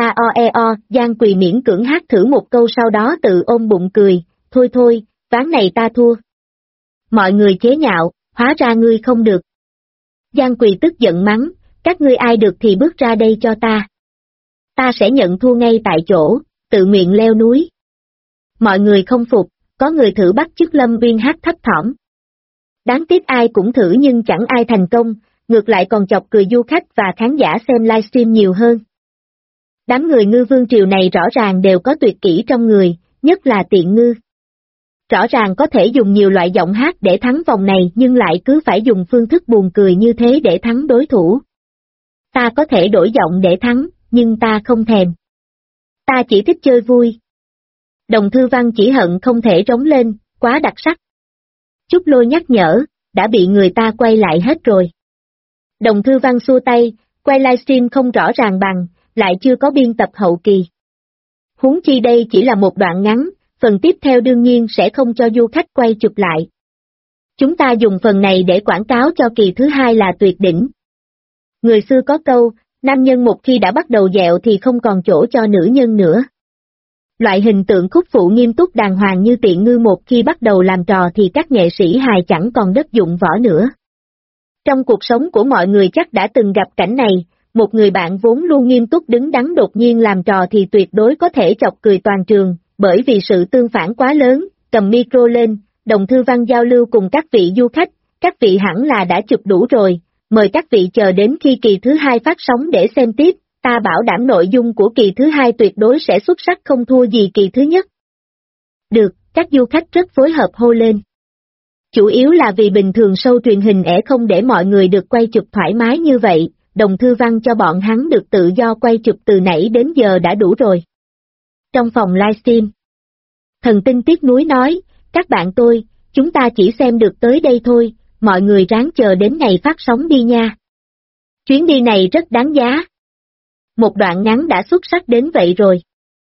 Giang Quỳ miễn cưỡng hát thử một câu sau đó tự ôm bụng cười, thôi, ván này ta thua. Mọi người chế nhạo, hóa ra ngươi không được. Giang Quỳ tức giận mắng, các ngươi ai được thì bước ra đây cho ta. Ta sẽ nhận thua ngay tại chỗ, tự nguyện leo núi. Mọi người không phục, có người thử bắt chước Lâm Uyên hát thấp thỏm. Đáng tiếc ai cũng thử nhưng chẳng ai thành công, ngược lại còn chọc cười du khách và khán giả xem livestream nhiều hơn. Đám người Ngư Vương Triều này rõ ràng đều có tuyệt kỹ trong người, nhất là Tiện Ngư. Rõ ràng có thể dùng nhiều loại giọng hát để thắng vòng này nhưng lại cứ phải dùng phương thức buồn cười như thế để thắng đối thủ. Ta có thể đổi giọng để thắng, nhưng ta không thèm. Ta chỉ thích chơi vui. Đồng Thư Văn chỉ hận không thể rống lên, quá đặc sắc. Trúc Lôi nhắc nhở, đã bị người ta quay lại hết rồi. Đồng Thư Văn xua tay, quay livestream không rõ ràng bằng, lại chưa có biên tập hậu kỳ. Huống chi đây chỉ là một đoạn ngắn, phần tiếp theo đương nhiên sẽ không cho du khách quay chụp lại. Chúng ta dùng phần này để quảng cáo cho kỳ thứ hai là tuyệt đỉnh. Người xưa có câu, nam nhân một khi đã bắt đầu dẹo thì không còn chỗ cho nữ nhân nữa. Loại hình tượng khúc phụ nghiêm túc đàng hoàng như Tiện Ngư một khi bắt đầu làm trò thì các nghệ sĩ hài chẳng còn đất dụng võ nữa. Trong cuộc sống của mọi người chắc đã từng gặp cảnh này, một người bạn vốn luôn nghiêm túc đứng đắn đột nhiên làm trò thì tuyệt đối có thể chọc cười toàn trường, bởi vì sự tương phản quá lớn, cầm micro lên, Đồng Thư Văn giao lưu cùng các vị du khách, các vị hẳn là đã chụp đủ rồi, mời các vị chờ đến khi kỳ thứ hai phát sóng để xem tiếp, ta bảo đảm nội dung của kỳ thứ hai tuyệt đối sẽ xuất sắc không thua gì kỳ thứ nhất. Được, các du khách rất phối hợp hô lên. Chủ yếu là vì bình thường show truyền hình không để mọi người được quay chụp thoải mái như vậy, Đồng Thư Văn cho bọn hắn được tự do quay chụp từ nãy đến giờ đã đủ rồi. Trong phòng livestream, Thần Tinh tiếc nuối nói, các bạn tôi, chúng ta chỉ xem được tới đây thôi, mọi người ráng chờ đến ngày phát sóng đi nha. Chuyến đi này rất đáng giá. Một đoạn ngắn đã xuất sắc đến vậy rồi.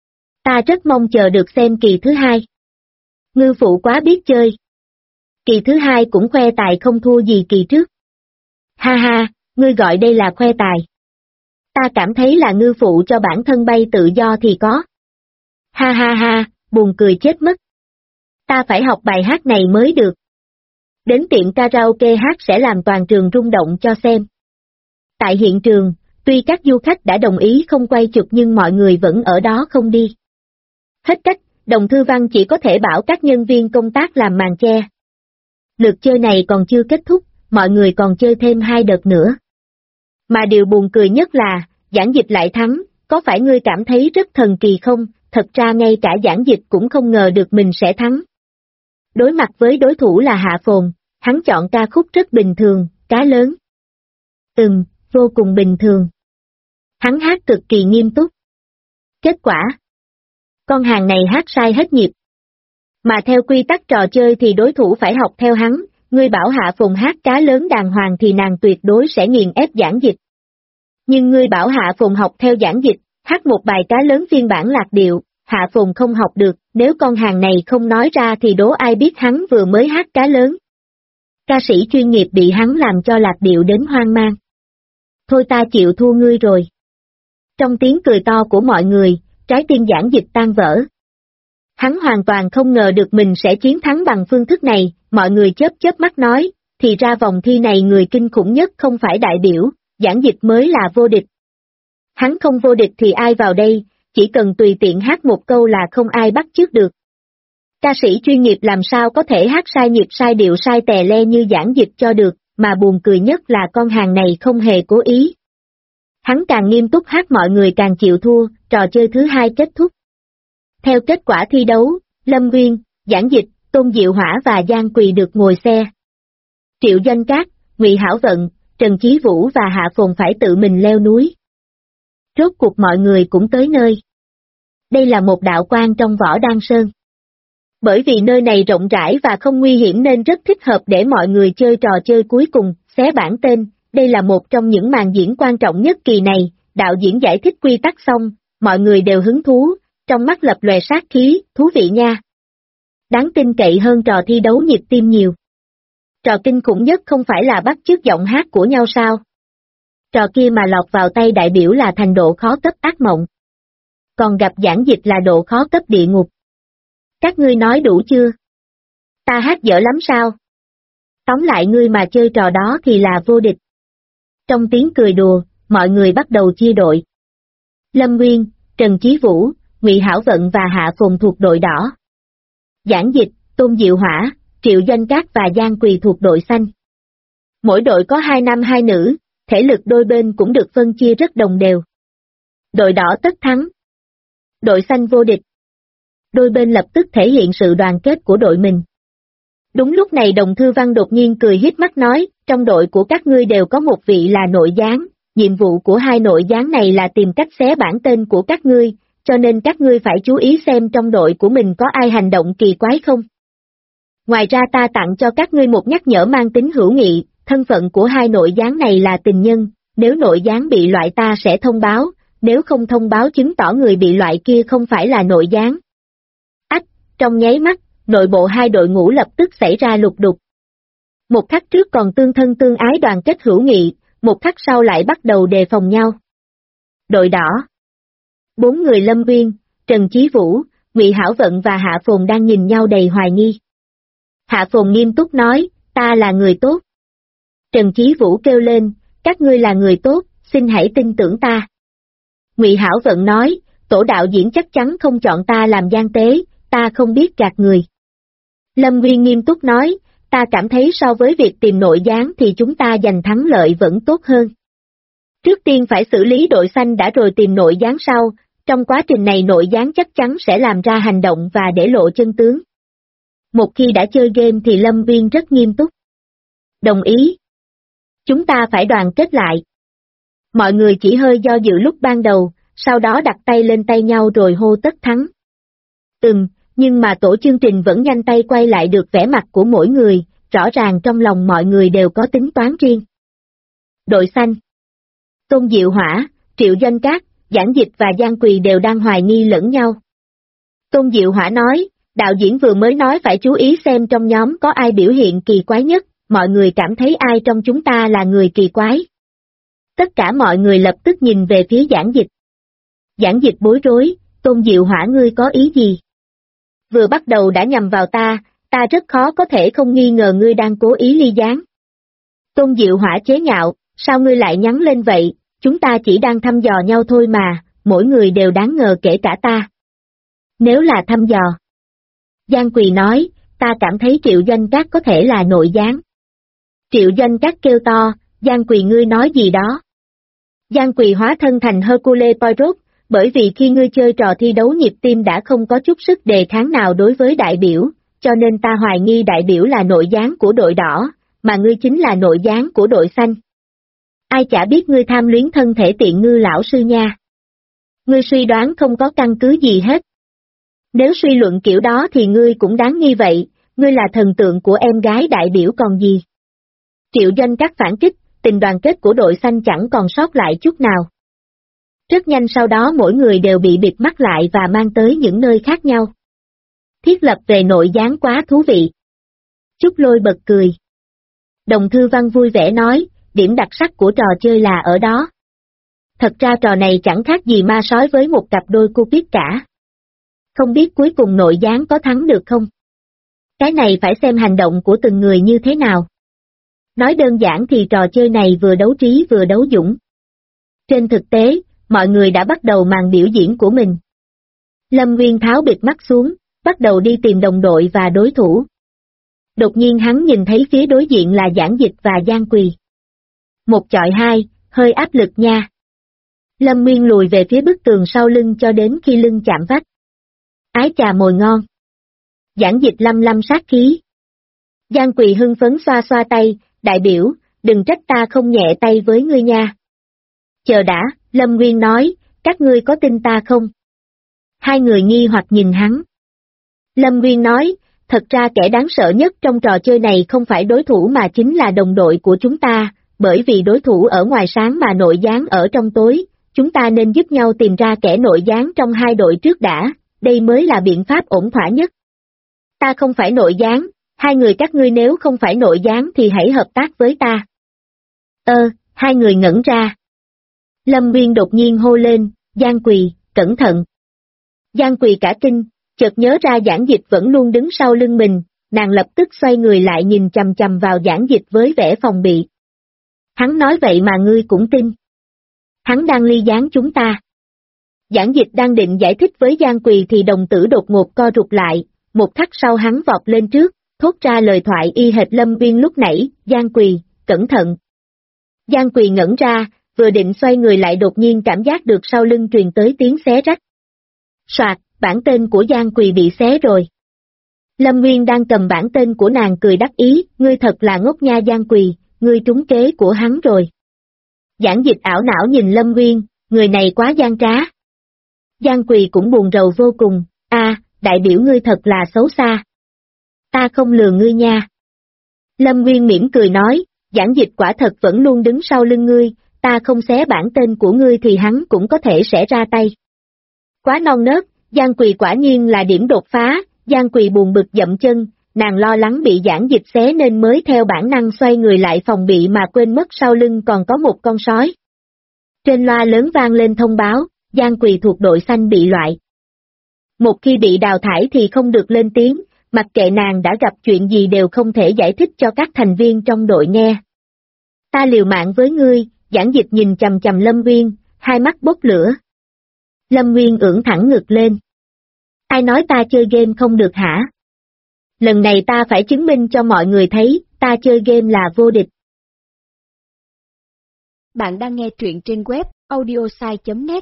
Ta rất mong chờ được xem kỳ thứ hai. Ngư phụ quá biết chơi. Kỳ thứ hai cũng khoe tài không thua gì kỳ trước. Ha ha, ngươi gọi đây là khoe tài. Ta cảm thấy là ngư phụ cho bản thân bay tự do thì có. Ha ha ha, buồn cười chết mất. Ta phải học bài hát này mới được. Đến tiệm karaoke hát sẽ làm toàn trường rung động cho xem. Tại hiện trường, tuy các du khách đã đồng ý không quay chụp nhưng mọi người vẫn ở đó không đi. Hết cách, Đồng Thư Văn chỉ có thể bảo các nhân viên công tác làm màn che. Lượt chơi này còn chưa kết thúc, mọi người còn chơi thêm 2 đợt nữa. Mà điều buồn cười nhất là, Giảng Dịch lại thắng, có phải ngươi cảm thấy rất thần kỳ không? Thật ra ngay cả Giảng Dịch cũng không ngờ được mình sẽ thắng. Đối mặt với đối thủ là Hạ Phồn, hắn chọn ca khúc rất bình thường, Cá Lớn. Vô cùng bình thường. Hắn hát cực kỳ nghiêm túc. Kết quả, con hàng này hát sai hết nhịp. Mà theo quy tắc trò chơi thì đối thủ phải học theo hắn, ngươi bảo Hạ Phồn hát Cá Lớn đàng hoàng thì nàng tuyệt đối sẽ nghiền ép Giảng Dịch. Nhưng ngươi bảo Hạ Phồn học theo Giảng Dịch, hát một bài Cá Lớn phiên bản lạc điệu, Hạ Phồn không học được, nếu con hàng này không nói ra thì đố ai biết hắn vừa mới hát Cá Lớn. Ca sĩ chuyên nghiệp bị hắn làm cho lạc điệu đến hoang mang. Thôi ta chịu thua ngươi rồi. Trong tiếng cười to của mọi người, trái tim Giảng Dịch tan vỡ. Hắn hoàn toàn không ngờ được mình sẽ chiến thắng bằng phương thức này, mọi người chớp chớp mắt nói, thì ra vòng thi này người kinh khủng nhất không phải đại biểu, Giảng Dịch mới là vô địch. Hắn không vô địch thì ai vào đây, chỉ cần tùy tiện hát một câu là không ai bắt chước được. Ca sĩ chuyên nghiệp làm sao có thể hát sai nhịp sai điệu sai tè le như Giảng Dịch cho được, mà buồn cười nhất là con hàng này không hề cố ý. Hắn càng nghiêm túc hát mọi người càng chịu thua, trò chơi thứ hai kết thúc. Theo kết quả thi đấu, Lâm Nguyên, Giảng Dịch, Tôn Diệu Hỏa và Giang Quỳ được ngồi xe. Triệu Doanh Cát, Ngụy Hảo Vận, Trần Chí Vũ và Hạ Phồn phải tự mình leo núi. Rốt cuộc mọi người cũng tới nơi. Đây là một đạo quan trong Võ Đan Sơn. Bởi vì nơi này rộng rãi và không nguy hiểm nên rất thích hợp để mọi người chơi trò chơi cuối cùng, xé bản tên. Đây là một trong những màn diễn quan trọng nhất kỳ này, đạo diễn giải thích quy tắc xong, mọi người đều hứng thú, trong mắt lập lòe sát khí, thú vị nha. Đáng tin cậy hơn trò thi đấu nhịp tim nhiều. Trò kinh khủng nhất không phải là bắt chước giọng hát của nhau sao? Trò kia mà lọt vào tay đại biểu là thành độ khó cấp ác mộng. Còn gặp Giảng Dịch là độ khó cấp địa ngục. Các ngươi nói đủ chưa? Ta hát dở lắm sao? Tóm lại ngươi mà chơi trò đó thì là vô địch. Trong tiếng cười đùa, mọi người bắt đầu chia đội. Lâm Nguyên, Trần Chí Vũ, Ngụy Hảo Vận và Hạ Phồn thuộc đội đỏ. Giảng Dịch, Tôn Diệu Hỏa, Triệu Doanh Cát và Giang Quỳ thuộc đội xanh. Mỗi đội có 2 nam 2 nữ, thể lực đôi bên cũng được phân chia rất đồng đều. Đội đỏ tất thắng. Đội xanh vô địch. Đôi bên lập tức thể hiện sự đoàn kết của đội mình. Đúng lúc này Đồng Thư Văn đột nhiên cười híp mắt nói, trong đội của các ngươi đều có một vị là nội gián, nhiệm vụ của hai nội gián này là tìm cách xé bản tên của các ngươi, cho nên các ngươi phải chú ý xem trong đội của mình có ai hành động kỳ quái không. Ngoài ra ta tặng cho các ngươi một nhắc nhở mang tính hữu nghị, thân phận của hai nội gián này là tình nhân, nếu nội gián bị loại ta sẽ thông báo, nếu không thông báo chứng tỏ người bị loại kia không phải là nội gián. Ách, trong nháy mắt, nội bộ hai đội ngũ lập tức xảy ra lục đục. Một khắc trước còn tương thân tương ái đoàn kết hữu nghị, một khắc sau lại bắt đầu đề phòng nhau. Đội đỏ. 4 người Lâm Nguyên, Trần Chí Vũ, Ngụy Hảo Vận và Hạ Phồn đang nhìn nhau đầy hoài nghi. Hạ Phồn nghiêm túc nói, ta là người tốt. Trần Chí Vũ kêu lên, các ngươi là người tốt, xin hãy tin tưởng ta. Ngụy Hảo Vận nói, tổ đạo diễn chắc chắn không chọn ta làm gian tế, ta không biết gạt người. Lâm Nguyên nghiêm túc nói, ta cảm thấy so với việc tìm nội gián thì chúng ta giành thắng lợi vẫn tốt hơn. Trước tiên phải xử lý đội xanh đã rồi tìm nội gián sau, trong quá trình này nội gián chắc chắn sẽ làm ra hành động và để lộ chân tướng. Một khi đã chơi game thì Lâm Nguyên rất nghiêm túc. Đồng ý. Chúng ta phải đoàn kết lại. Mọi người chỉ hơi do dự lúc ban đầu, sau đó đặt tay lên tay nhau rồi hô tất thắng. Nhưng mà tổ chương trình vẫn nhanh tay quay lại được vẻ mặt của mỗi người, rõ ràng trong lòng mọi người đều có tính toán riêng. Đội xanh. Tôn Diệu Hỏa, Triệu Doanh Cát, Giảng Dịch và Giang Quỳ đều đang hoài nghi lẫn nhau. Tôn Diệu Hỏa nói, đạo diễn vừa mới nói phải chú ý xem trong nhóm có ai biểu hiện kỳ quái nhất, mọi người cảm thấy ai trong chúng ta là người kỳ quái. Tất cả mọi người lập tức nhìn về phía Giảng Dịch. Giảng Dịch bối rối, Tôn Diệu Hỏa ngươi có ý gì? Vừa bắt đầu đã nhằm vào ta rất khó có thể không nghi ngờ ngươi đang cố ý ly gián. Tôn Diệu Hỏa chế nhạo, sao ngươi lại nhắn lên vậy, chúng ta chỉ đang thăm dò nhau thôi mà, mỗi người đều đáng ngờ kể cả ta. Nếu là thăm dò. Giang Quỳ nói, ta cảm thấy Triệu Doanh Cát có thể là nội gián. Triệu Doanh Cát kêu to, Giang Quỳ ngươi nói gì đó. Giang Quỳ hóa thân thành Hercule Poirot, bởi vì khi ngươi chơi trò thi đấu nhịp tim đã không có chút sức đề kháng nào đối với đại biểu, cho nên ta hoài nghi đại biểu là nội gián của đội đỏ, mà ngươi chính là nội gián của đội xanh. Ai chả biết ngươi tham luyến thân thể tiện ngư lão sư nha. Ngươi suy đoán không có căn cứ gì hết. Nếu suy luận kiểu đó thì ngươi cũng đáng nghi vậy, ngươi là thần tượng của em gái đại biểu còn gì. Triệu Doanh Cát phản kích, tình đoàn kết của đội xanh chẳng còn sót lại chút nào. Rất nhanh sau đó mỗi người đều bị bịt mắt lại và mang tới những nơi khác nhau. Thiết lập về nội gián quá thú vị. Trúc Lôi bật cười. Đồng Thư Văn vui vẻ nói, điểm đặc sắc của trò chơi là ở đó. Thật ra trò này chẳng khác gì ma sói với một cặp đôi cupid cả. Không biết cuối cùng nội gián có thắng được không? Cái này phải xem hành động của từng người như thế nào. Nói đơn giản thì trò chơi này vừa đấu trí vừa đấu dũng. Trên thực tế, mọi người đã bắt đầu màn biểu diễn của mình. Lâm Nguyên tháo bịt mắt xuống, bắt đầu đi tìm đồng đội và đối thủ. Đột nhiên hắn nhìn thấy phía đối diện là Giảng Dịch và Giang Quỳ. 1 chọi 2, hơi áp lực nha. Lâm Nguyên lùi về phía bức tường sau lưng cho đến khi lưng chạm vách. Ái chà mồi ngon. Giảng Dịch lâm lâm sát khí. Giang Quỳ hưng phấn xoa xoa tay, đại biểu, đừng trách ta không nhẹ tay với ngươi nha. Chờ đã, Lâm Nguyên nói, các ngươi có tin ta không? Hai người nghi hoặc nhìn hắn. Lâm Nguyên nói, thật ra kẻ đáng sợ nhất trong trò chơi này không phải đối thủ mà chính là đồng đội của chúng ta, bởi vì đối thủ ở ngoài sáng mà nội gián ở trong tối, chúng ta nên giúp nhau tìm ra kẻ nội gián trong hai đội trước đã, đây mới là biện pháp ổn thỏa nhất. Ta không phải nội gián, hai người các ngươi nếu không phải nội gián thì hãy hợp tác với ta. Hai người ngẩn ra. Lâm Nguyên đột nhiên hô lên, Giang Quỳ, cẩn thận. Giang Quỳ cả kinh, chợt nhớ ra Giảng Dịch vẫn luôn đứng sau lưng mình, nàng lập tức xoay người lại nhìn chằm chằm vào Giảng Dịch với vẻ phòng bị. Hắn nói vậy mà ngươi cũng tin. Hắn đang ly gián chúng ta. Giảng Dịch đang định giải thích với Giang Quỳ thì đồng tử đột ngột co rụt lại, một khắc sau hắn vọt lên trước, thốt ra lời thoại y hệt Lâm Nguyên lúc nãy, Giang Quỳ, cẩn thận. Giang Quỳ ngẩn ra, vừa định xoay người lại đột nhiên cảm giác được sau lưng truyền tới tiếng xé rách. Soạt, bản tên của Giang Quỳ bị xé rồi. Lâm Nguyên đang cầm bản tên của nàng cười đắc ý, ngươi thật là ngốc nha Giang Quỳ, ngươi trúng kế của hắn rồi. Giảng Dịch ảo não nhìn Lâm Nguyên, người này quá gian trá. Giang Quỳ cũng buồn rầu vô cùng, đại biểu ngươi thật là xấu xa. Ta không lừa ngươi nha. Lâm Nguyên mỉm cười nói, Giảng Dịch quả thật vẫn luôn đứng sau lưng ngươi, ta không xé bản tên của ngươi thì hắn cũng có thể sẽ ra tay. Quá non nớt, Giang Quỳ quả nhiên là điểm đột phá, Giang Quỳ buồn bực dậm chân, nàng lo lắng bị Giảng Dịch xé nên mới theo bản năng xoay người lại phòng bị mà quên mất sau lưng còn có một con sói. Trên loa lớn vang lên thông báo, Giang Quỳ thuộc đội xanh bị loại. Một khi bị đào thải thì không được lên tiếng, mặc kệ nàng đã gặp chuyện gì đều không thể giải thích cho các thành viên trong đội nghe. Ta liều mạng với ngươi, Giảng Dịch nhìn chằm chằm Lâm Nguyên, hai mắt bốc lửa. Lâm Nguyên ưỡn thẳng ngực lên. Ai nói ta chơi game không được hả? Lần này ta phải chứng minh cho mọi người thấy, ta chơi game là vô địch. Bạn đang nghe truyện trên web audiosai.net.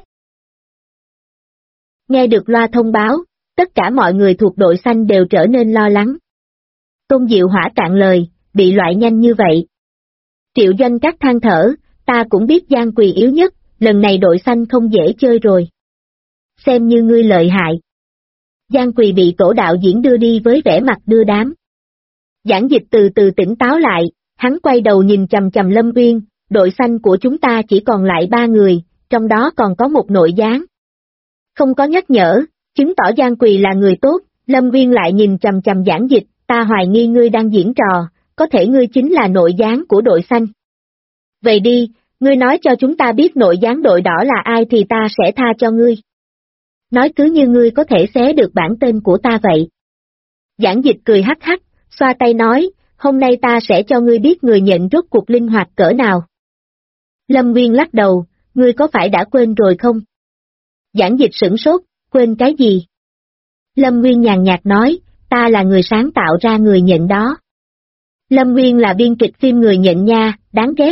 Nghe được loa thông báo, tất cả mọi người thuộc đội xanh đều trở nên lo lắng. Tôn Diệu Hỏa cạn lời, bị loại nhanh như vậy. Triệu Doanh Các than thở, ta cũng biết Giang Quỳ yếu nhất, lần này đội xanh không dễ chơi rồi. Xem như ngươi lợi hại. Giang Quỳ bị tổ đạo diễn đưa đi với vẻ mặt đưa đám. Giảng Dịch từ từ tỉnh táo lại, hắn quay đầu nhìn chằm chằm Lâm Nguyên, đội xanh của chúng ta chỉ còn lại 3 người, trong đó còn có một nội gián. Không có nhắc nhở, chứng tỏ Giang Quỳ là người tốt, Lâm Nguyên lại nhìn chằm chằm Giảng Dịch, ta hoài nghi ngươi đang diễn trò, có thể ngươi chính là nội gián của đội xanh. Vậy đi, ngươi nói cho chúng ta biết nội gián đội đỏ là ai thì ta sẽ tha cho ngươi. Nói cứ như ngươi có thể xé được bản tên của ta vậy. Giảng Dịch cười hắc hắc, xoa tay nói, hôm nay ta sẽ cho ngươi biết người nhện rốt cuộc linh hoạt cỡ nào. Lâm Nguyên lắc đầu, ngươi có phải đã quên rồi không? Giảng Dịch sửng sốt, quên cái gì? Lâm Nguyên nhàn nhạt nói, ta là người sáng tạo ra người nhện đó. Lâm Nguyên là biên kịch phim người nhện nha, đáng ghét.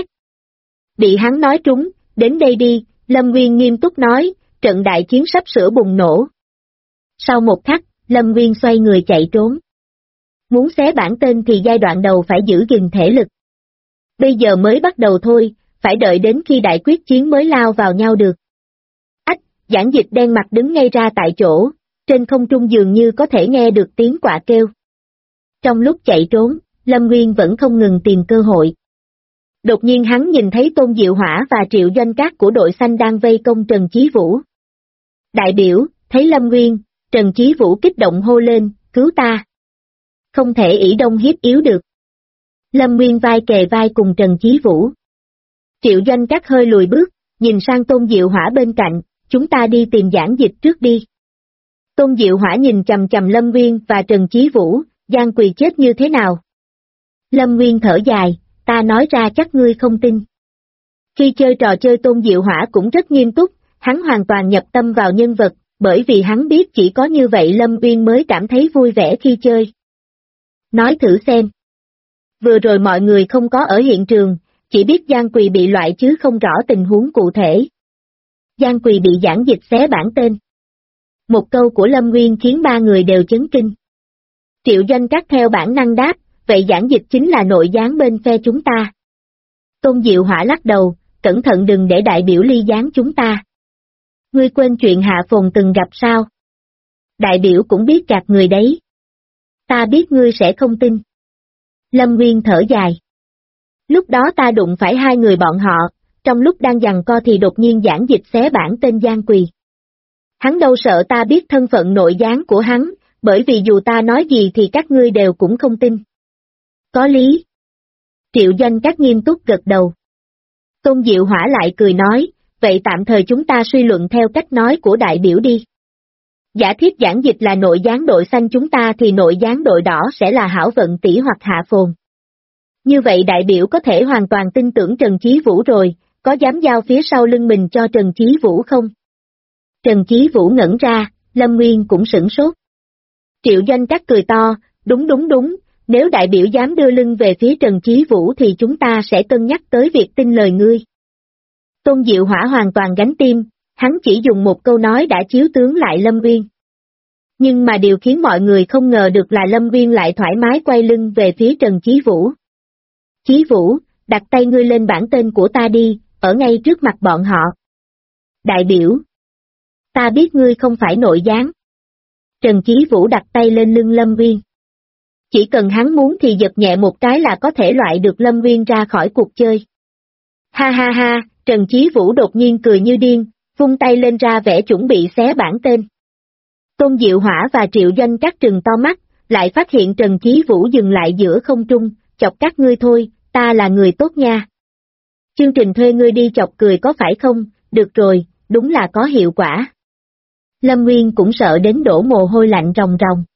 Bị hắn nói trúng, đến đây đi, Lâm Nguyên nghiêm túc nói, trận đại chiến sắp sửa bùng nổ. Sau một khắc, Lâm Nguyên xoay người chạy trốn. Muốn xé bản tên thì giai đoạn đầu phải giữ gìn thể lực. Bây giờ mới bắt đầu thôi, phải đợi đến khi đại quyết chiến mới lao vào nhau được. Ách, Giảng Dịch đen mặt đứng ngay ra tại chỗ, trên không trung dường như có thể nghe được tiếng quạ kêu. Trong lúc chạy trốn, Lâm Nguyên vẫn không ngừng tìm cơ hội. Đột nhiên hắn nhìn thấy Tôn Diệu Hỏa và Triệu Doanh Các của đội xanh đang vây công Trần Chí Vũ. Đại biểu, thấy Lâm Nguyên, Trần Chí Vũ kích động hô lên, cứu ta. Không thể ỷ đông hiếp yếu được. Lâm Nguyên vai kề vai cùng Trần Chí Vũ. Triệu Doanh Các hơi lùi bước, nhìn sang Tôn Diệu Hỏa bên cạnh, chúng ta đi tìm Giảng Dịch trước đi. Tôn Diệu Hỏa nhìn chằm chằm Lâm Nguyên và Trần Chí Vũ, Giang Quỳ chết như thế nào? Lâm Nguyên thở dài, ta nói ra chắc ngươi không tin. Khi chơi trò chơi Tôn Diệu Hỏa cũng rất nghiêm túc, hắn hoàn toàn nhập tâm vào nhân vật, bởi vì hắn biết chỉ có như vậy Lâm Nguyên mới cảm thấy vui vẻ khi chơi. Nói thử xem. Vừa rồi mọi người không có ở hiện trường, chỉ biết Giang Quỳ bị loại chứ không rõ tình huống cụ thể. Giang Quỳ bị giảng dịch xé bản tên. Một câu của Lâm Nguyên khiến ba người đều chấn kinh. Triệu Doanh Trác theo bản năng đáp, vậy giảng dịch chính là nội gián bên phe chúng ta. Tôn Diệu Hỏa lắc đầu, cẩn thận đừng để đại biểu ly gián chúng ta. Ngươi quên chuyện Hạ Phồn từng gặp sao? Đại biểu cũng biết gạt người đấy. Ta biết ngươi sẽ không tin. Lâm Nguyên thở dài. Lúc đó ta đụng phải hai người bọn họ, trong lúc đang giằng co thì đột nhiên giảng dịch xé bản tên Giang Quỳ. Hắn đâu sợ ta biết thân phận nội gián của hắn, bởi vì dù ta nói gì thì các ngươi đều cũng không tin. Có lý. Triệu Doanh Trác nghiêm túc gật đầu. Tôn Diệu Hỏa lại cười nói, vậy tạm thời chúng ta suy luận theo cách nói của đại biểu đi. Giả thiết giảng dịch là nội gián đội xanh chúng ta thì nội gián đội đỏ sẽ là Hảo Vận Tỷ hoặc Hạ Phồn. Như vậy đại biểu có thể hoàn toàn tin tưởng Trần Chí Vũ rồi, có dám giao phía sau lưng mình cho Trần Chí Vũ không? Trần Chí Vũ ngẩn ra, Lâm Nguyên cũng sửng sốt. Triệu Doanh Trác cười to, đúng, nếu đại biểu dám đưa lưng về phía Trần Chí Vũ thì chúng ta sẽ cân nhắc tới việc tin lời ngươi. Tôn Diệu Hỏa hoàn toàn gánh tim, hắn chỉ dùng một câu nói đã chiếu tướng lại Lâm Nguyên. Nhưng mà điều khiến mọi người không ngờ được là Lâm Nguyên lại thoải mái quay lưng về phía Trần Chí Vũ. Chí Vũ, đặt tay ngươi lên bản tên của ta đi, ở ngay trước mặt bọn họ. Đại biểu. Ta biết ngươi không phải nội gián. Trần Chí Vũ đặt tay lên lưng Lâm Nguyên. Chỉ cần hắn muốn thì giật nhẹ một cái là có thể loại được Lâm Nguyên ra khỏi cuộc chơi. Ha ha ha, Trần Chí Vũ đột nhiên cười như điên, vung tay lên ra vẻ chuẩn bị xé bản tên. Tôn Diệu Hỏa và Triệu Doanh Trác trừng to mắt, lại phát hiện Trần Chí Vũ dừng lại giữa không trung, chọc các ngươi thôi, ta là người tốt nha. Chương trình thuê ngươi đi chọc cười có phải không, được rồi, đúng là có hiệu quả. Lâm Nguyên cũng sợ đến đổ mồ hôi lạnh ròng ròng.